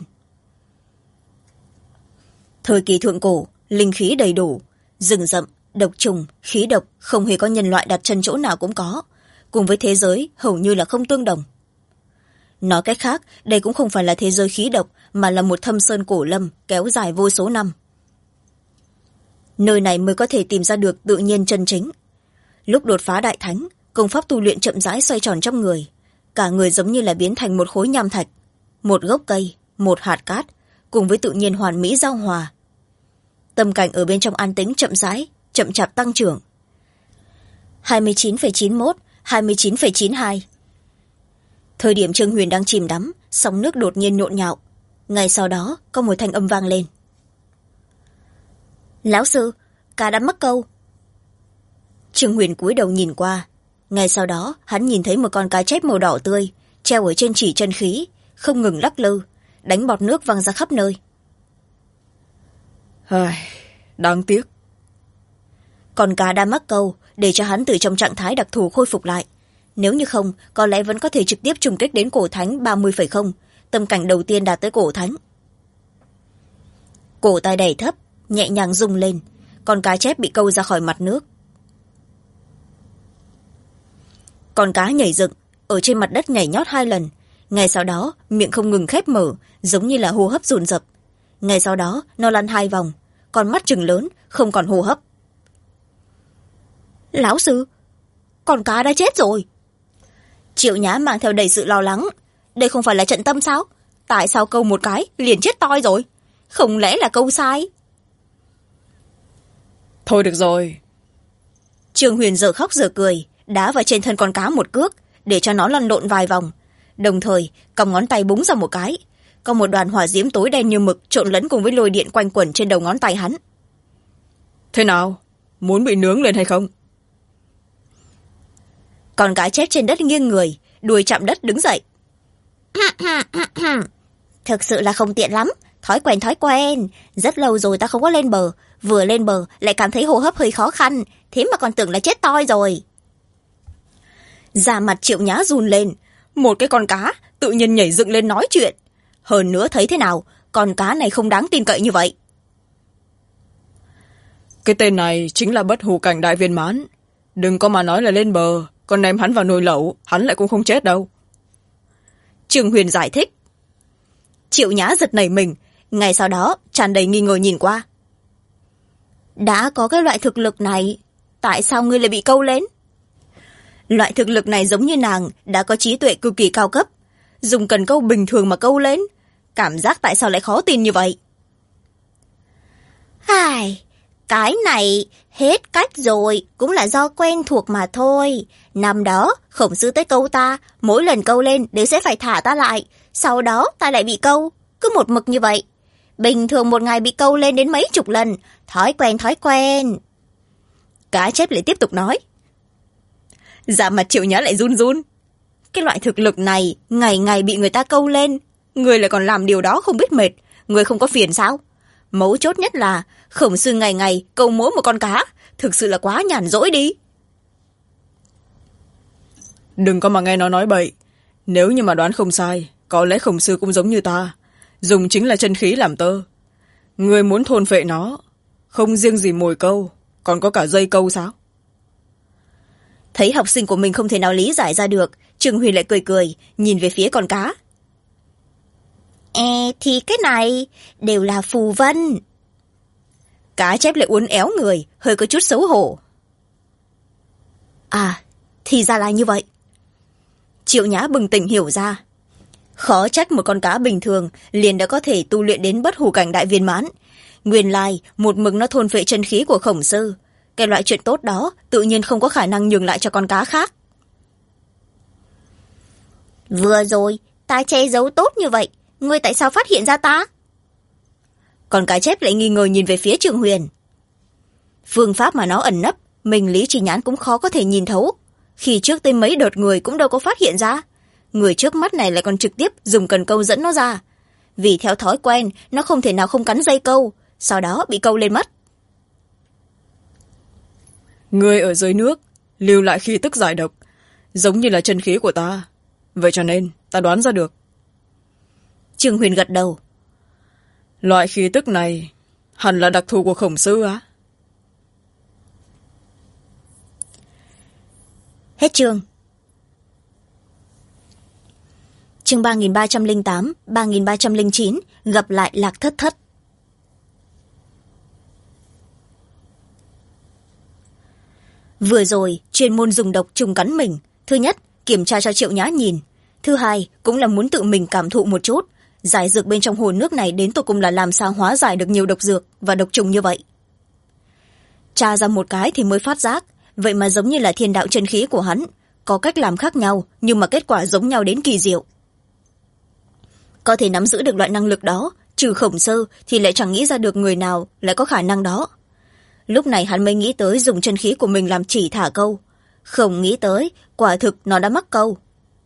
Thời kỳ thượng cổ, linh khí đầy đủ, rừng rậm, độc trùng, khí độc không hề có nhân loại đặt chân chỗ nào cũng có, cùng với thế giới hầu như là không tương đồng. Nói cách khác, đây cũng không phải là thế giới khí độc, mà là một thâm sơn cổ lâm kéo dài vô số năm. Nơi này mới có thể tìm ra được tự nhiên chân chính. Lúc đột phá đại thánh, công pháp tu luyện chậm rãi xoay tròn trong người, cả người giống như là biến thành một khối nham thạch, một gốc cây, một hạt cát, cùng với tự nhiên hoàn mỹ giao hòa. Tâm cảnh ở bên trong an tĩnh chậm rãi, chậm chạp tăng trưởng. 29,91, 29,92. Thời điểm Trương Huyền đang chìm đắm, sóng nước đột nhiên nhộn nhạo. Ngay sau đó có một thanh âm vang lên. Lão sư, cá đã mắc câu. Trương Huyền cúi đầu nhìn qua. Ngay sau đó hắn nhìn thấy một con cá chép màu đỏ tươi treo ở trên chỉ chân khí, không ngừng lắc lư, đánh bọt nước văng ra khắp nơi. Đáng tiếc. Con cá đã mắc câu, để cho hắn từ trong trạng thái đặc thù khôi phục lại. Nếu như không, có lẽ vẫn có thể trực tiếp trùng kích đến cổ thánh 30,0, tâm cảnh đầu tiên đạt tới cổ thánh. Cổ tay đẩy thấp, nhẹ nhàng rung lên, con cá chép bị câu ra khỏi mặt nước. Con cá nhảy dựng, ở trên mặt đất nhảy nhót 2 lần. Ngay sau đó, miệng không ngừng khép mở, giống như là hô hấp dồn dập. Ngay sau đó, nó lăn 2 vòng, con mắt trừng lớn, không còn hô hấp. Lão sư, con cá đã chết rồi. Triệu Nhã mang theo đầy sự lo lắng. Đây không phải là trận tâm sao? Tại sao câu một cái liền chết toi rồi? Không lẽ là câu sai? Thôi được rồi. Trương Huyền giờ khóc giờ cười, đá vào trên thân con cá một cước, để cho nó lăn lộn vài vòng. Đồng thời, còng ngón tay búng ra một cái. Có một đoàn hỏa diễm tối đen như mực trộn lẫn cùng với lôi điện quanh quẩn trên đầu ngón tay hắn. Thế nào? Muốn bị nướng lên hay không? Con cá chết trên đất nghiêng người, đuôi chạm đất đứng dậy. Thực sự là không tiện lắm, thói quen. Rất lâu rồi ta không có lên bờ, vừa lên bờ lại cảm thấy hô hấp hơi khó khăn, thế mà còn tưởng là chết toi rồi. Da mặt Triệu Nhã run lên, một cái con cá tự nhiên nhảy dựng lên nói chuyện. Hơn nữa thấy thế nào, con cá này không đáng tin cậy như vậy. Cái tên này chính là Bất Hủ Cảnh đại viên mãn. Đừng có mà nói là lên bờ, còn ném hắn vào nồi lẩu, hắn lại cũng không chết đâu. Trương Huyền giải thích. Triệu Nhã giật nảy mình, ngay sau đó tràn đầy nghi ngờ nhìn qua. Đã có cái loại thực lực này, tại sao ngươi lại bị câu lên? Loại thực lực này giống như nàng đã có trí tuệ cực kỳ cao cấp, dùng cần câu bình thường mà câu lên, cảm giác tại sao lại khó tin như vậy? Cái này hết cách rồi, cũng là do quen thuộc mà thôi. Năm đó Khổng Sư tới câu ta, mỗi lần câu lên đều sẽ phải thả ta lại, sau đó ta lại bị câu, cứ một mực như vậy. Bình thường một ngày bị câu lên đến mấy chục lần, thói quen. Cá chép lại tiếp tục nói. Dạ mặt Triệu Nhã lại run run. Cái loại thực lực này, ngày ngày bị người ta câu lên, người lại còn làm điều đó không biết mệt, người không có phiền sao? Mấu chốt nhất là Khổng Sư ngày ngày câu mỗi một con cá, thực sự là quá nhàn rỗi đi. Đừng có mà nghe nó nói bậy. Nếu như mà đoán không sai, có lẽ Khổng Sư cũng giống như ta, dùng chính là chân khí làm tơ. Người muốn thôn phệ nó, không riêng gì mồi câu, còn có cả dây câu sao? Thấy học sinh của mình không thể nào lý giải ra được, Trương Huyền lại cười, nhìn về phía con cá. Thì cái này đều là phù vân. Cá chép lại uốn éo người, hơi có chút xấu hổ. Thì ra là như vậy. Triệu Nhã bừng tỉnh hiểu ra. Khó trách một con cá bình thường liền đã có thể tu luyện đến bất hủ cảnh đại viên mãn. Nguyên lai một mực nó thôn phệ chân khí của Khổng Sư. Cái loại chuyện tốt đó tự nhiên không có khả năng nhường lại cho con cá khác. Vừa rồi ta che giấu tốt như vậy, ngươi tại sao phát hiện ra ta? Con cá chép lại nghi ngờ nhìn về phía Trương Huyền. Phương pháp mà nó ẩn nấp, mình Lý Trì Nhãn cũng khó có thể nhìn thấu. Khi trước tới mấy đợt người cũng đâu có phát hiện ra. Người trước mắt này lại còn trực tiếp dùng cần câu dẫn nó ra. Vì theo thói quen, nó không thể nào không cắn dây câu, sau đó bị câu lên mất. Người ở dưới nước, lưu lại khí tức giải độc, giống như là chân khí của ta. Vậy cho nên, ta đoán ra được. Trương Huyền gật đầu. Loại khí tức này, hẳn là đặc thù của Khổng Sư á? Hết chương. Chương 3308, 3309, gặp lại Lạc Thất Thất. Vừa rồi, chuyên môn dùng độc trùng cắn mình. Thứ nhất, kiểm tra cho Triệu Nhã nhìn. Thứ hai, cũng là muốn tự mình cảm thụ một chút. Giải dược bên trong hồ nước này đến tột cùng là làm sao hóa giải được nhiều độc dược và độc trùng như vậy. Tra ra một cái thì mới phát giác, vậy mà giống như là thiên đạo chân khí của hắn. Có cách làm khác nhau, nhưng mà kết quả giống nhau đến kỳ diệu. Có thể nắm giữ được loại năng lực đó, trừ Khổng Sư thì lại chẳng nghĩ ra được người nào lại có khả năng đó. Lúc này hắn mới nghĩ tới dùng chân khí của mình làm chỉ thả câu. Không nghĩ tới, quả thực nó đã mắc câu.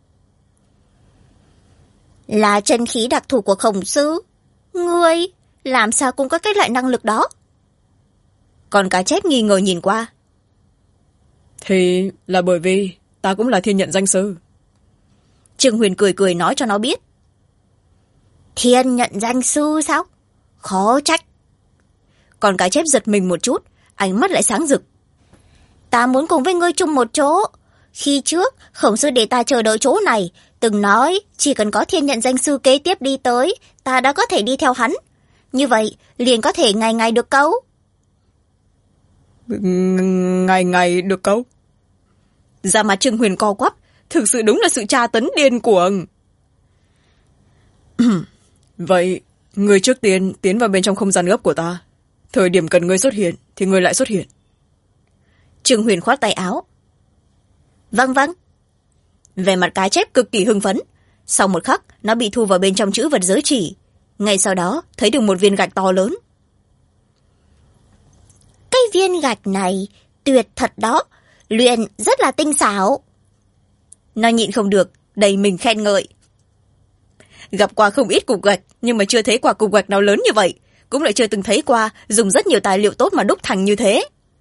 Là chân khí đặc thù của Khổng Sư. Ngươi, làm sao cũng có cái loại năng lực đó? Còn cá chép nghi ngờ nhìn qua. Thì là bởi vì ta cũng là thiên nhận danh sư. Trương Huyền cười nói cho nó biết. Thiên nhận danh sư sao? Khó trách. Còn cá chép giật mình một chút, ánh mắt lại sáng rực. Ta muốn cùng với ngươi chung một chỗ. Khi trước, Khổng Sư để ta chờ đợi chỗ này, từng nói chỉ cần có thiên nhận danh sư kế tiếp đi tới, ta đã có thể đi theo hắn. Như vậy, liền có thể ngày ngày được câu. Ngày ngày được câu? Da mặt Trương Huyền co quắp, thực sự đúng là sự tra tấn điên cuồng. Vậy, người trước tiên tiến vào bên trong không gian gấp của ta. Thời điểm cần ngươi xuất hiện, thì ngươi lại xuất hiện. Trương Huyền khoát tay áo. Vâng. Về mặt cá chép cực kỳ hưng phấn. Sau một khắc, nó bị thu vào bên trong chữ vật giới chỉ. Ngay sau đó, thấy được một viên gạch to lớn. Cái viên gạch này, tuyệt thật đó. Luyện rất là tinh xảo. Nó nhịn không được, đầy mình khen ngợi. Gặp qua không ít cục gạch, nhưng mà chưa thấy qua cục gạch nào lớn như vậy. Cũng lại chưa từng thấy qua dùng rất nhiều tài liệu tốt mà đúc thành như thế.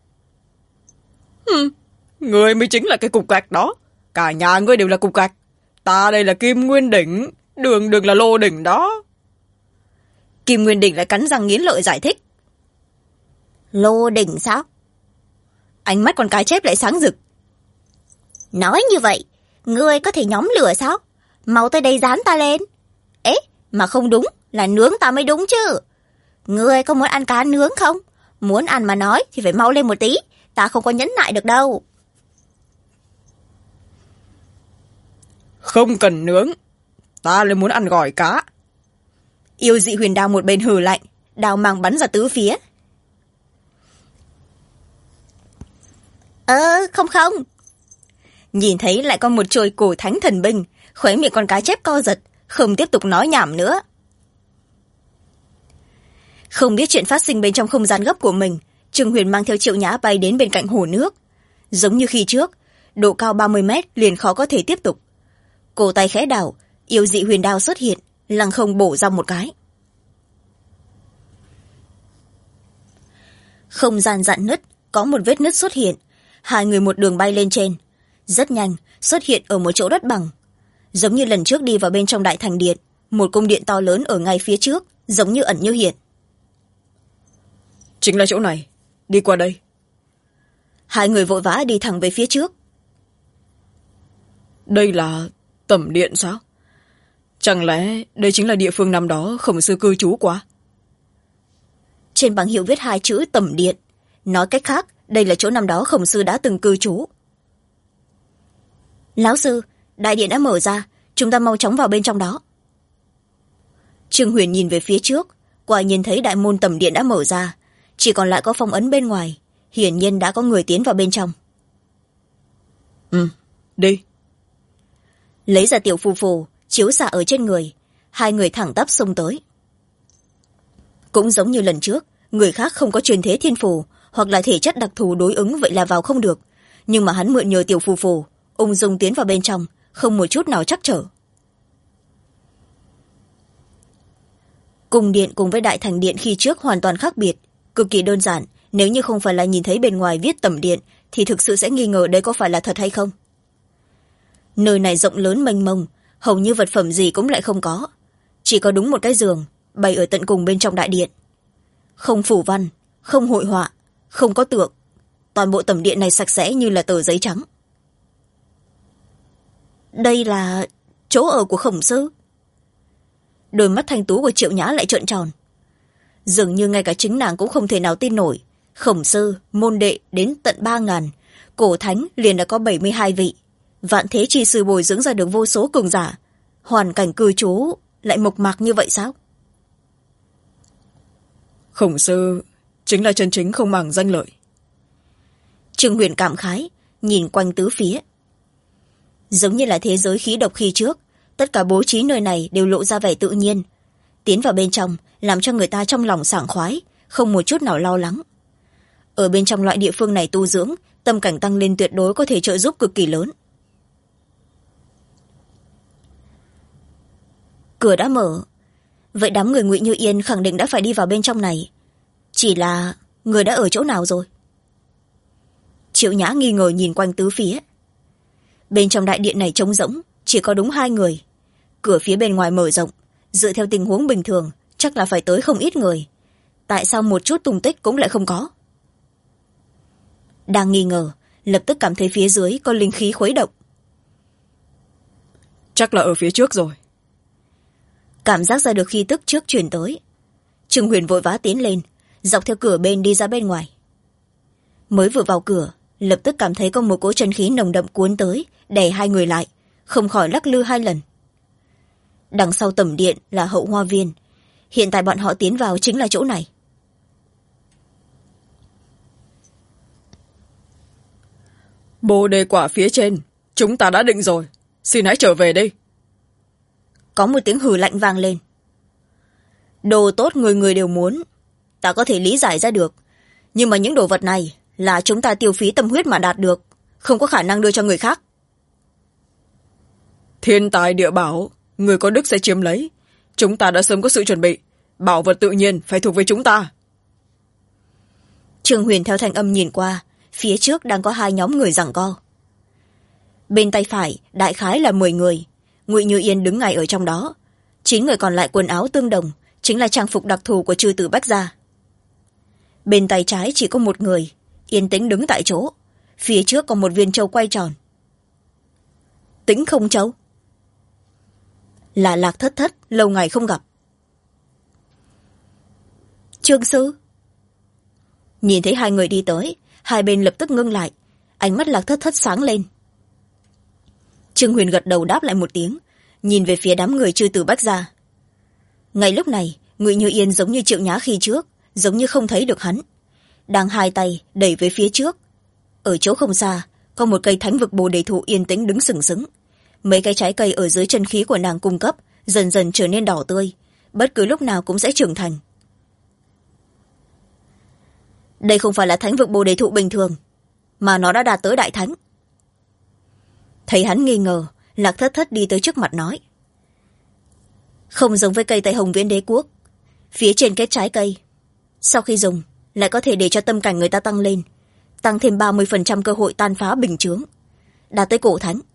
Ngươi mới chính là cái cục gạch đó. Cả nhà ngươi đều là cục gạch. Ta đây là Kim Nguyên Đỉnh, đường là Lô Đỉnh đó. Kim Nguyên Đỉnh lại cắn răng nghiến lợi giải thích. Lô Đỉnh sao? Ánh mắt con cá chép lại sáng rực. Nói như vậy, ngươi có thể nhóm lửa sao? Mau tới đây dán ta lên. Mà không đúng, là nướng ta mới đúng chứ. Ngươi có muốn ăn cá nướng không? muốn ăn mà nói thì phải mau lên một tí, ta không có nhẫn nại được đâu. Không cần nướng, ta lại muốn ăn gỏi cá. Yêu dị huyền đao một bên hừ lạnh, đao mang bắn ra tứ phía. Không không. Nhìn thấy lại có một trôi cổ thánh thần binh, khóe miệng con cá chép co giật, không tiếp tục nói nhảm nữa. Không biết chuyện phát sinh bên trong không gian gấp của mình, Trương Huyền mang theo Triệu Nhã bay đến bên cạnh hồ nước. Giống như khi trước, độ cao 30 mét liền khó có thể tiếp tục. Cổ tay khẽ đảo, yêu dị huyền đao xuất hiện, lăng không bổ ra một cái. Không gian dạn nứt, có một vết nứt xuất hiện, hai người một đường bay lên trên. Rất nhanh, xuất hiện ở một chỗ đất bằng. Giống như lần trước đi vào bên trong đại thành điện, một cung điện to lớn ở ngay phía trước, giống như ẩn như hiện. Chính là chỗ này, đi qua đây. Hai người vội vã đi thẳng về phía trước. Đây là tẩm điện sao? Chẳng lẽ đây chính là địa phương năm đó Khổng Sư cư trú qua? Trên bảng hiệu viết hai chữ tẩm điện. Nói cách khác, đây là chỗ năm đó Khổng Sư đã từng cư trú. Lão sư, đại điện đã mở ra, chúng ta mau chóng vào bên trong đó. Trương Huyền nhìn về phía trước, quả nhìn thấy đại môn tẩm điện đã mở ra, chỉ còn lại có phong ấn bên ngoài, hiển nhiên đã có người tiến vào bên trong. Đi. Lấy ra tiểu phù phù, chiếu xạ ở trên người, hai người thẳng tắp xông tới. Cũng giống như lần trước, người khác không có truyền thế thiên phù hoặc là thể chất đặc thù đối ứng, vậy là vào không được, nhưng mà hắn mượn nhờ tiểu phù phù, ung dung tiến vào bên trong, không một chút nào trắc trở. Cung điện cùng với đại thành điện khi trước hoàn toàn khác biệt, cực kỳ đơn giản. Nếu như không phải là nhìn thấy bên ngoài viết tẩm điện thì thực sự sẽ nghi ngờ đây có phải là thật hay không. Nơi này rộng lớn mênh mông, hầu như vật phẩm gì cũng lại không có, chỉ có đúng một cái giường bày ở tận cùng bên trong đại điện. Không phủ văn, không hội họa, không có tượng, toàn bộ tẩm điện này sạch sẽ như là tờ giấy trắng. Đây là chỗ ở của Khổng Sư. Đôi mắt thanh tú của Triệu Nhã lại trợn tròn. Dường như ngay cả chính nàng cũng không thể nào tin nổi, Khổng Sư môn đệ đến tận 3.000, cổ thánh liền đã có 72 vị, vạn thế chi sư bồi dưỡng ra được vô số cường giả, hoàn cảnh cư trú lại mộc mạc như vậy sao? Khổng Sư chính là chân chính không màng danh lợi. Trương Huyền cảm khái, nhìn quanh tứ phía. Giống như là thế giới khí độc khi trước, tất cả bố trí nơi này đều lộ ra vẻ tự nhiên. Tiến vào bên trong, làm cho người ta trong lòng sảng khoái, không một chút nào lo lắng. Ở bên trong loại địa phương này tu dưỡng, tâm cảnh tăng lên tuyệt đối có thể trợ giúp cực kỳ lớn. Cửa đã mở. Vậy đám người Ngụy Như Yên khẳng định đã phải đi vào bên trong này. Chỉ là người đã ở chỗ nào rồi? Triệu Nhã nghi ngờ nhìn quanh tứ phía. Bên trong đại điện này trống rỗng, chỉ có đúng hai người. Cửa phía bên ngoài mở rộng, dựa theo tình huống bình thường chắc là phải tới không ít người. Tại sao một chút tung tích cũng lại không có? Đang nghi ngờ, lập tức cảm thấy phía dưới có linh khí khuấy động. Chắc là ở phía trước rồi. Cảm giác ra được khí tức trước chuyển tới. Trương Huyền vội vã tiến lên, dọc theo cửa bên đi ra bên ngoài. Mới vừa vào cửa, lập tức cảm thấy có một cỗ chân khí nồng đậm cuốn tới, đè hai người lại, không khỏi lắc lư hai lần. Đằng sau tẩm điện là hậu hoa viên, hiện tại bọn họ tiến vào chính là chỗ này. Bồ đề quả phía trên, chúng ta đã định rồi, xin hãy trở về đi. Có một tiếng hừ lạnh vang lên. Đồ tốt người người đều muốn, ta có thể lý giải ra được, nhưng mà những đồ vật này là chúng ta tiêu phí tâm huyết mà đạt được, không có khả năng đưa cho người khác. Thiên tài địa bảo, người có đức sẽ chiếm lấy. Chúng ta đã sớm có sự chuẩn bị, bảo vật tự nhiên phải thuộc về chúng ta. Trương Huyền theo thanh âm nhìn qua, phía trước đang có hai nhóm người giằng co. Bên tay phải đại khái là 10 người, Ngụy Như Yên đứng ngay ở trong đó. 9 người còn lại quần áo tương đồng, chính là trang phục đặc thù của chư tử Bách gia. Bên tay trái chỉ có một người, yên tĩnh đứng tại chỗ, phía trước có một viên châu quay tròn. Tĩnh không châu? Là Lạc Thất Thất, lâu ngày không gặp. Trương sư? Nhìn thấy hai người đi tới, hai bên lập tức ngưng lại, ánh mắt Lạc Thất Thất sáng lên. Trương Huyền gật đầu đáp lại một tiếng, nhìn về phía đám người Chư Tử Bách Gia. Ngay lúc này, Ngụy Như Yên giống như Triệu Nhã khi trước, giống như không thấy được hắn, đang hai tay đẩy về phía trước. Ở chỗ không xa có một cây thánh vực bồ đề thụ yên tĩnh đứng sừng sững. Mấy cái trái cây ở dưới chân khí của nàng cung cấp dần dần trở nên đỏ tươi, bất cứ lúc nào cũng sẽ trưởng thành. Đây không phải là thánh vực bồ đề thụ bình thường, mà nó đã đạt tới đại thánh. Thấy hắn nghi ngờ, Lạc Thất Thất đi tới trước mặt nói. Không giống với cây Tây Hồng Viễn Đế Quốc, phía trên kết trái cây, sau khi dùng lại có thể để cho tâm cảnh người ta tăng lên, tăng thêm 30% cơ hội tan phá bình chướng, đạt tới cổ thánh.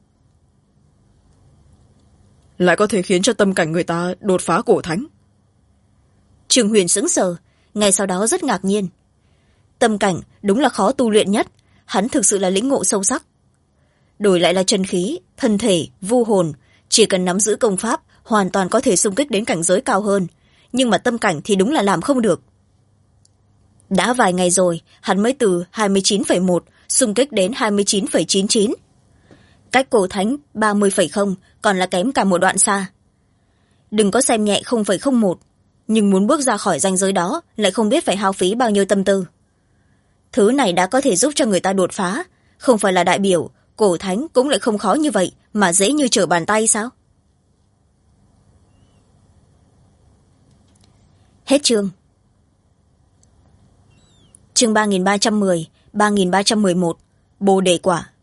Lại có thể khiến cho tâm cảnh người ta đột phá cổ thánh. Trương Huyền sững sờ, ngay sau đó rất ngạc nhiên. Tâm cảnh đúng là khó tu luyện nhất, hắn thực sự là lĩnh ngộ sâu sắc. Đổi lại là chân khí, thân thể, vu hồn, chỉ cần nắm giữ công pháp hoàn toàn có thể xung kích đến cảnh giới cao hơn, nhưng mà tâm cảnh thì đúng là làm không được. Đã vài ngày rồi, hắn mới từ 29,1 xung kích đến 29,99. Cách cổ thánh 30,0 còn là kém cả một đoạn xa. Đừng có xem nhẹ 0,01, nhưng muốn bước ra khỏi ranh giới đó lại không biết phải hao phí bao nhiêu tâm tư. Thứ này đã có thể giúp cho người ta đột phá, không phải là đại biểu cổ thánh cũng lại không khó như vậy mà dễ như trở bàn tay sao? Hết chương. Chương 3310, 3311, Bồ Đề Quả.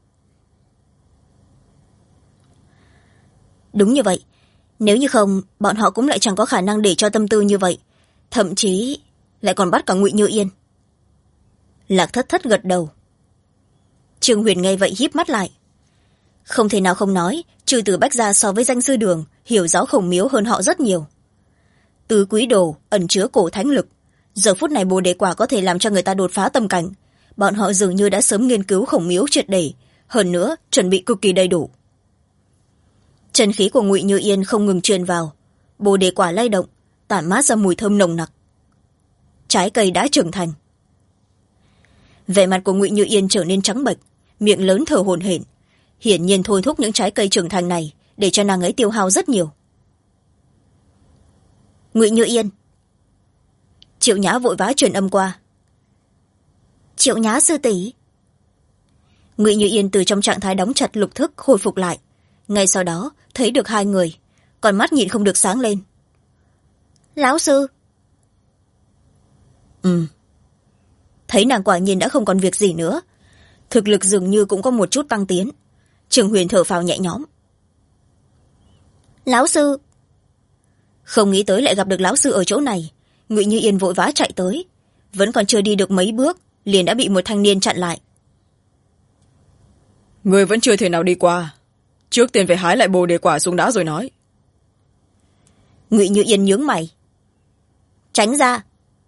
Đúng như vậy, nếu như không, bọn họ cũng lại chẳng có khả năng để cho tâm tư như vậy, thậm chí lại còn bắt cả Ngụy Như Yên. Lạc Thất Thất gật đầu. Trương Huyền nghe vậy híp mắt lại. Không thể nào không nói, Chư Tử Bách Gia so với danh sư Đường hiểu rõ Khổng Miếu hơn họ rất nhiều. Tứ quý đồ ẩn chứa cổ thánh lực, giờ phút này Bồ Đề Quả có thể làm cho người ta đột phá tâm cảnh. Bọn họ dường như đã sớm nghiên cứu Khổng Miếu triệt để, hơn nữa chuẩn bị cực kỳ đầy đủ. Chân khí của Ngụy Như Yên không ngừng truyền vào, Bồ Đề Quả lay động, tản mát ra mùi thơm nồng nặc. Trái cây đã trưởng thành. Vẻ mặt của Ngụy Như Yên trở nên trắng bệch, miệng lớn thở hổn hển, hiển nhiên thôi thúc những trái cây trưởng thành này để cho nàng ấy tiêu hao rất nhiều. Ngụy Như Yên. Triệu Nhã vội vã truyền âm qua. Triệu Nhã sư tỷ. Ngụy Như Yên từ trong trạng thái đóng chặt lục thức hồi phục lại, ngay sau đó thấy được hai người, còn mắt nhịn không được sáng lên. Lão sư. Thấy nàng quả nhiên đã không còn việc gì nữa, thực lực dường như cũng có một chút tăng tiến. Trương Huyền thở phào nhẹ nhõm. Lão sư. Không nghĩ tới lại gặp được lão sư ở chỗ này. Ngụy Như Yên vội vã chạy tới, vẫn còn chưa đi được mấy bước liền đã bị một thanh niên chặn lại. Người vẫn chưa thể nào đi qua, trước tiên phải hái lại Bồ Đề Quả xuống đá rồi nói. Ngụy Như Yên nhướng mày. Tránh ra.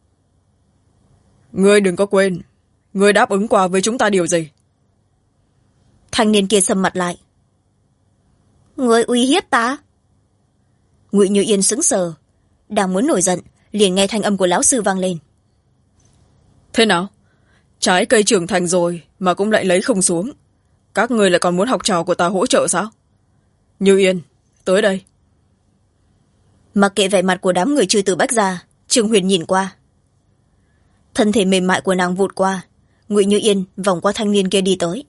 Ngươi đừng có quên, ngươi đáp ứng qua với chúng ta điều gì? Thanh niên kia sầm mặt lại. Ngươi uy hiếp ta? Ngụy Như Yên sững sờ, đang muốn nổi giận liền nghe thanh âm của lão sư vang lên. Thế nào? Trái cây trưởng thành rồi mà cũng lại lấy không xuống. Các người lại còn muốn học trò của ta hỗ trợ sao? Như Yên, tới đây. Mặc kệ vẻ mặt của đám người Chư Tử Bách Gia, Trương Huyền nhìn qua. Thân thể mềm mại của nàng vụt qua, Ngụy Như Yên vòng qua thanh niên kia đi tới.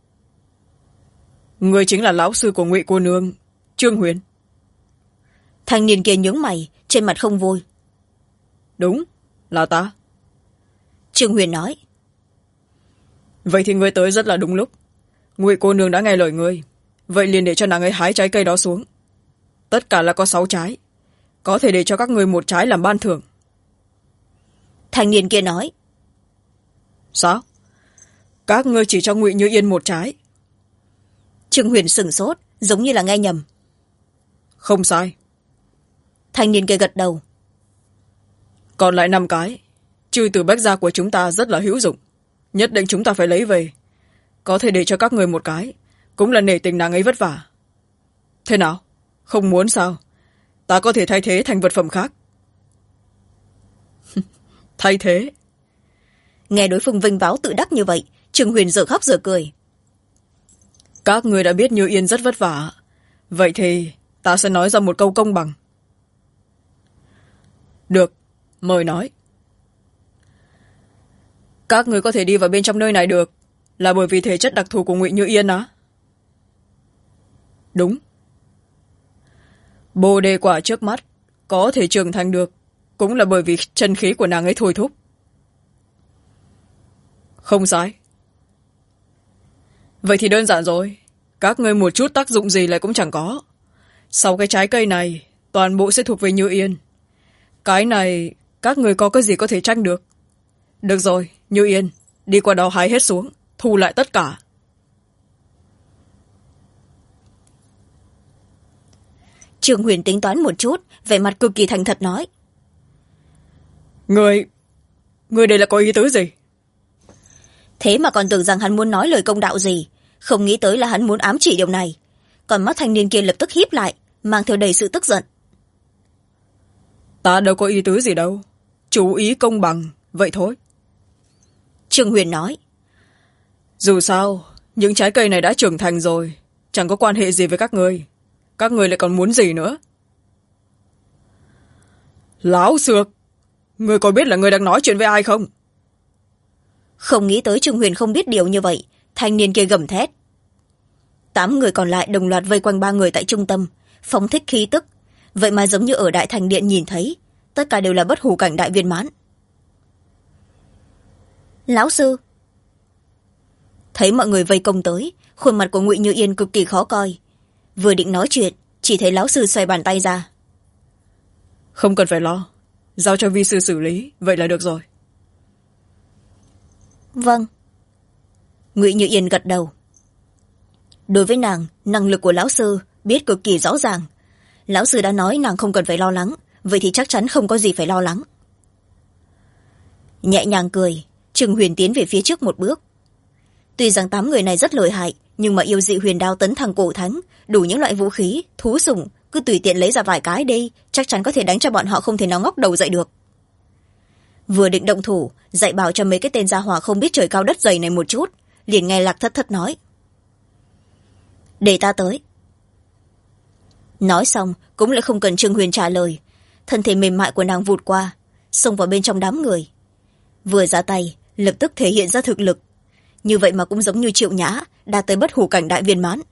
Người chính là lão sư của Ngụy cô nương, Trương Huyền. Thanh niên kia nhướng mày, trên mặt không vui. Đúng, là ta. Trương Huyền nói. Vậy thì ngươi tới rất là đúng lúc. Ngụy cô nương đã nghe lời ngươi, vậy liền để cho nàng ấy hái trái cây đó xuống. Tất cả là có 6 trái, có thể để cho các ngươi một trái làm ban thưởng. Thanh niên kia nói. Sao? Các ngươi chỉ cho Ngụy Như Yên một trái? Trương Huyền sửng sốt, giống như là nghe nhầm. Không sai. Thanh niên kia gật đầu. Còn lại 5 cái, Chư Tử Bách Gia của chúng ta rất là hữu dụng, nhất định chúng ta phải lấy về. Có thể để cho các người một cái, cũng là nể tình nàng ấy vất vả. Thế nào? Không muốn sao? Ta có thể thay thế thành vật phẩm khác. Thay thế? nghe đối phương vinh váo tự đắc như vậy, Trương Huyền giờ khóc giờ cười. Các người đã biết Như Yên rất vất vả, vậy thì ta sẽ nói ra một câu công bằng. Được, mời nói. Các người có thể đi vào bên trong nơi này được là bởi vì thể chất đặc thù của Ngụy Như Yên á? Đúng. Bồ đề quả trước mắt có thể trưởng thành được cũng là bởi vì chân khí của nàng ấy thôi thúc. Không sai. Vậy thì đơn giản rồi, các ngươi một chút tác dụng gì lại cũng chẳng có. Sau cái trái cây này toàn bộ sẽ thuộc về Như Yên. Cái này các người có cái gì có thể tranh được. Được rồi, Như Yên, đi qua đó hái hết xuống, thu lại tất cả. Trương Huyền tính toán một chút, vẻ mặt cực kỳ thành thật nói. Người đây là có ý tứ gì? Thế mà còn tưởng rằng hắn muốn nói lời công đạo gì, không nghĩ tới là hắn muốn ám chỉ điều này. Còn mắt thanh niên kia lập tức híp lại, mang theo đầy sự tức giận. Ta đâu có ý tứ gì đâu, chú ý công bằng, vậy thôi. Trương Huyền nói. Dù sao, những trái cây này đã trưởng thành rồi, chẳng có quan hệ gì với các ngươi. Các ngươi lại còn muốn gì nữa? Láo xược, ngươi có biết là ngươi đang nói chuyện với ai không? Không nghĩ tới Trương Huyền không biết điều như vậy, thanh niên kia gầm thét. 8 người còn lại đồng loạt vây quanh 3 người tại trung tâm, phóng thích khí tức. Vậy mà giống như ở Đại Thành Điện nhìn thấy, tất cả đều là bất hủ cảnh đại viên mãn. Lão sư. Thấy mọi người vây công tới, khuôn mặt của Ngụy Như Yên cực kỳ khó coi. Vừa định nói chuyện, chỉ thấy lão sư xoay bàn tay ra. Không cần phải lo, giao cho vi sư xử lý, vậy là được rồi. Vâng. Ngụy Như Yên gật đầu. Đối với nàng, năng lực của lão sư biết cực kỳ rõ ràng. Lão sư đã nói nàng không cần phải lo lắng, vậy thì chắc chắn không có gì phải lo lắng. Nhẹ nhàng cười, Trương Huyền tiến về phía trước một bước. Tuy rằng 8 người này rất lợi hại, nhưng mà yêu dị huyền đao tấn thăng cổ thánh, đủ những loại vũ khí, thú sủng, cứ tùy tiện lấy ra vài cái đi, chắc chắn có thể đánh cho bọn họ không thể nào ngóc đầu dậy được. Vừa định động thủ, dạy bảo cho mấy cái tên gia hỏa không biết trời cao đất dày này một chút, liền nghe Lạc Thất Thất nói. Để ta tới. Nói xong, cũng lại không cần Trương Huyền trả lời. Thân thể mềm mại của nàng vụt qua, xông vào bên trong đám người. Vừa ra tay, lập tức thể hiện ra thực lực. Như vậy mà cũng giống như Triệu Nhã, đạt tới bất hủ cảnh đại viên mãn.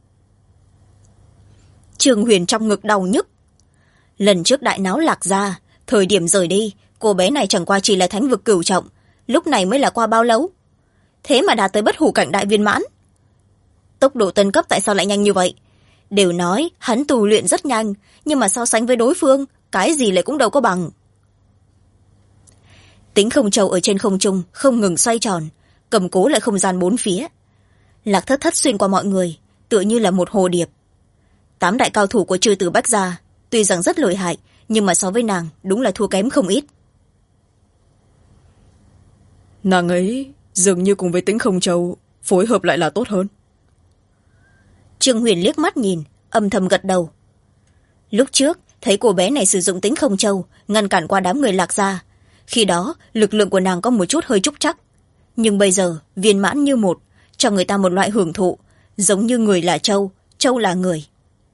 Trương Huyền trong ngực đau nhức. Lần trước đại náo Lạc ra, thời điểm rời đi, cô bé này chẳng qua chỉ là thánh vực cửu trọng, lúc này mới là qua bao lâu? Thế mà đạt tới bất hủ cảnh đại viên mãn. Tốc độ tân cấp tại sao lại nhanh như vậy? Đều nói hắn tu luyện rất nhanh, nhưng mà so sánh với đối phương, cái gì lại cũng đâu có bằng. Tính không châu ở trên không trung không ngừng xoay tròn, cầm cố lại không gian bốn phía. Lạc Thất Thất xuyên qua mọi người, tựa như là một hồ điệp. 8 đại cao thủ của Chư Tử Bách gia tuy rằng rất lợi hại, nhưng mà so với nàng đúng là thua kém không ít. Nàng ấy dường như cùng với Tĩnh Không Châu phối hợp lại là tốt hơn. Trương Huyền liếc mắt nhìn, âm thầm gật đầu. Lúc trước thấy cô bé này sử dụng Tĩnh Không Châu ngăn cản qua đám người Lạc gia, khi đó lực lượng của nàng có một chút hơi trúc trắc, nhưng bây giờ viên mãn như một, cho người ta một loại hưởng thụ, giống như người là châu, châu là người.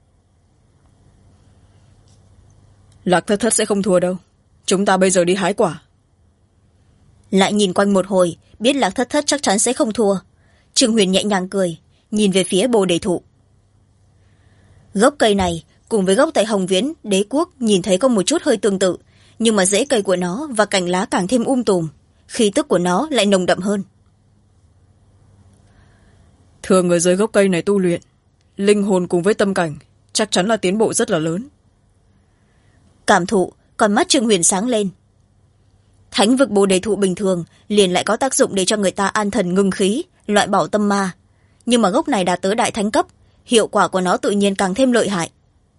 Lạc Thất Thất sẽ không thua đâu, chúng ta bây giờ đi hái quả. Lại nhìn quanh một hồi, biết Lạc Thất Thất chắc chắn sẽ không thua. Trương Huyền nhẹ nhàng cười, nhìn về phía bồ đề thụ. Gốc cây này cùng với gốc tại Hồng Viễn Đế quốc nhìn thấy có một chút hơi tương tự, nhưng mà rễ cây của nó và cành lá càng thêm tùm, khí tức của nó lại nồng đậm hơn. Thường ở dưới gốc cây này tu luyện, linh hồn cùng với tâm cảnh chắc chắn là tiến bộ rất là lớn. Cảm thụ, con mắt Trương Huyền sáng lên. Thánh vực bồ đề thụ bình thường liền lại có tác dụng để cho người ta an thần ngưng khí, loại bỏ tâm ma, nhưng mà gốc này đạt tới đại thánh cấp, hiệu quả của nó tự nhiên càng thêm lợi hại.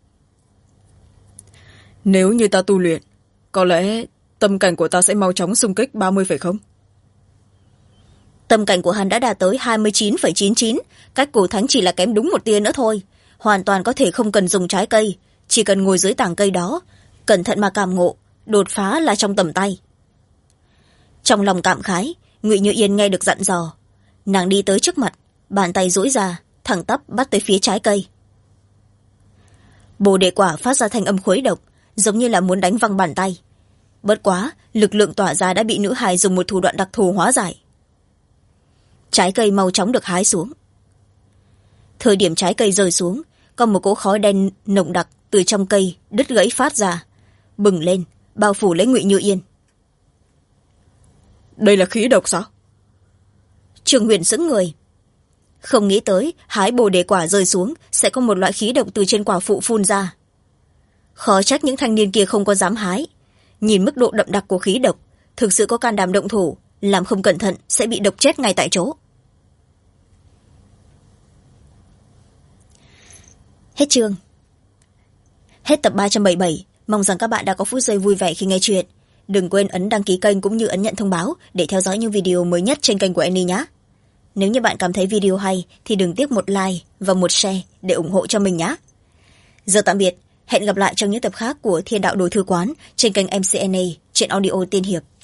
Nếu như ta tu luyện, có lẽ tâm cảnh của ta sẽ mau chóng xung kích 30 phải không? Tâm cảnh của hắn đã đạt tới 29,99, cách cổ thánh chỉ là kém đúng một tia nữa thôi, hoàn toàn có thể không cần dùng trái cây, chỉ cần ngồi dưới tảng cây đó, cẩn thận mà cảm ngộ, đột phá là trong tầm tay. Trong lòng cảm khái, Ngụy Như Yên nghe được dặn dò, nàng đi tới trước mặt, bàn tay duỗi ra thẳng tắp bắt tới phía trái cây. Bồ đề quả phát ra thanh âm khuấy độc, giống như là muốn đánh văng bàn tay. Bất quá lực lượng tỏa ra đã bị nữ hài dùng một thủ đoạn đặc thù hóa giải. Trái cây mau chóng được hái xuống. Thời điểm trái cây rơi xuống, có một cỗ khói đen nồng đặc từ trong cây đứt gãy phát ra, bừng lên bao phủ lấy Ngụy Như Yên. Đây là khí độc sao? Trường Huyền sững người, không nghĩ tới hái bồ đề quả rơi xuống sẽ có một loại khí độc từ trên quả phụ phun ra. Khó trách những thanh niên kia không có dám hái. Nhìn mức độ đậm đặc của khí độc, thực sự có can đảm động thủ, làm không cẩn thận sẽ bị độc chết ngay tại chỗ. Hết chương. Hết tập 377. Mong rằng các bạn đã có phút giây vui vẻ khi nghe chuyện. Đừng quên ấn đăng ký kênh cũng như ấn nhận thông báo để theo dõi những video mới nhất trên kênh của Annie nhé. Nếu như bạn cảm thấy video hay thì đừng tiếc một like và một share để ủng hộ cho mình nhé. Giờ tạm biệt, hẹn gặp lại trong những tập khác của Thiên Đạo Đồ Thư Quán trên kênh MC Annie trên Audio Tiên Hiệp.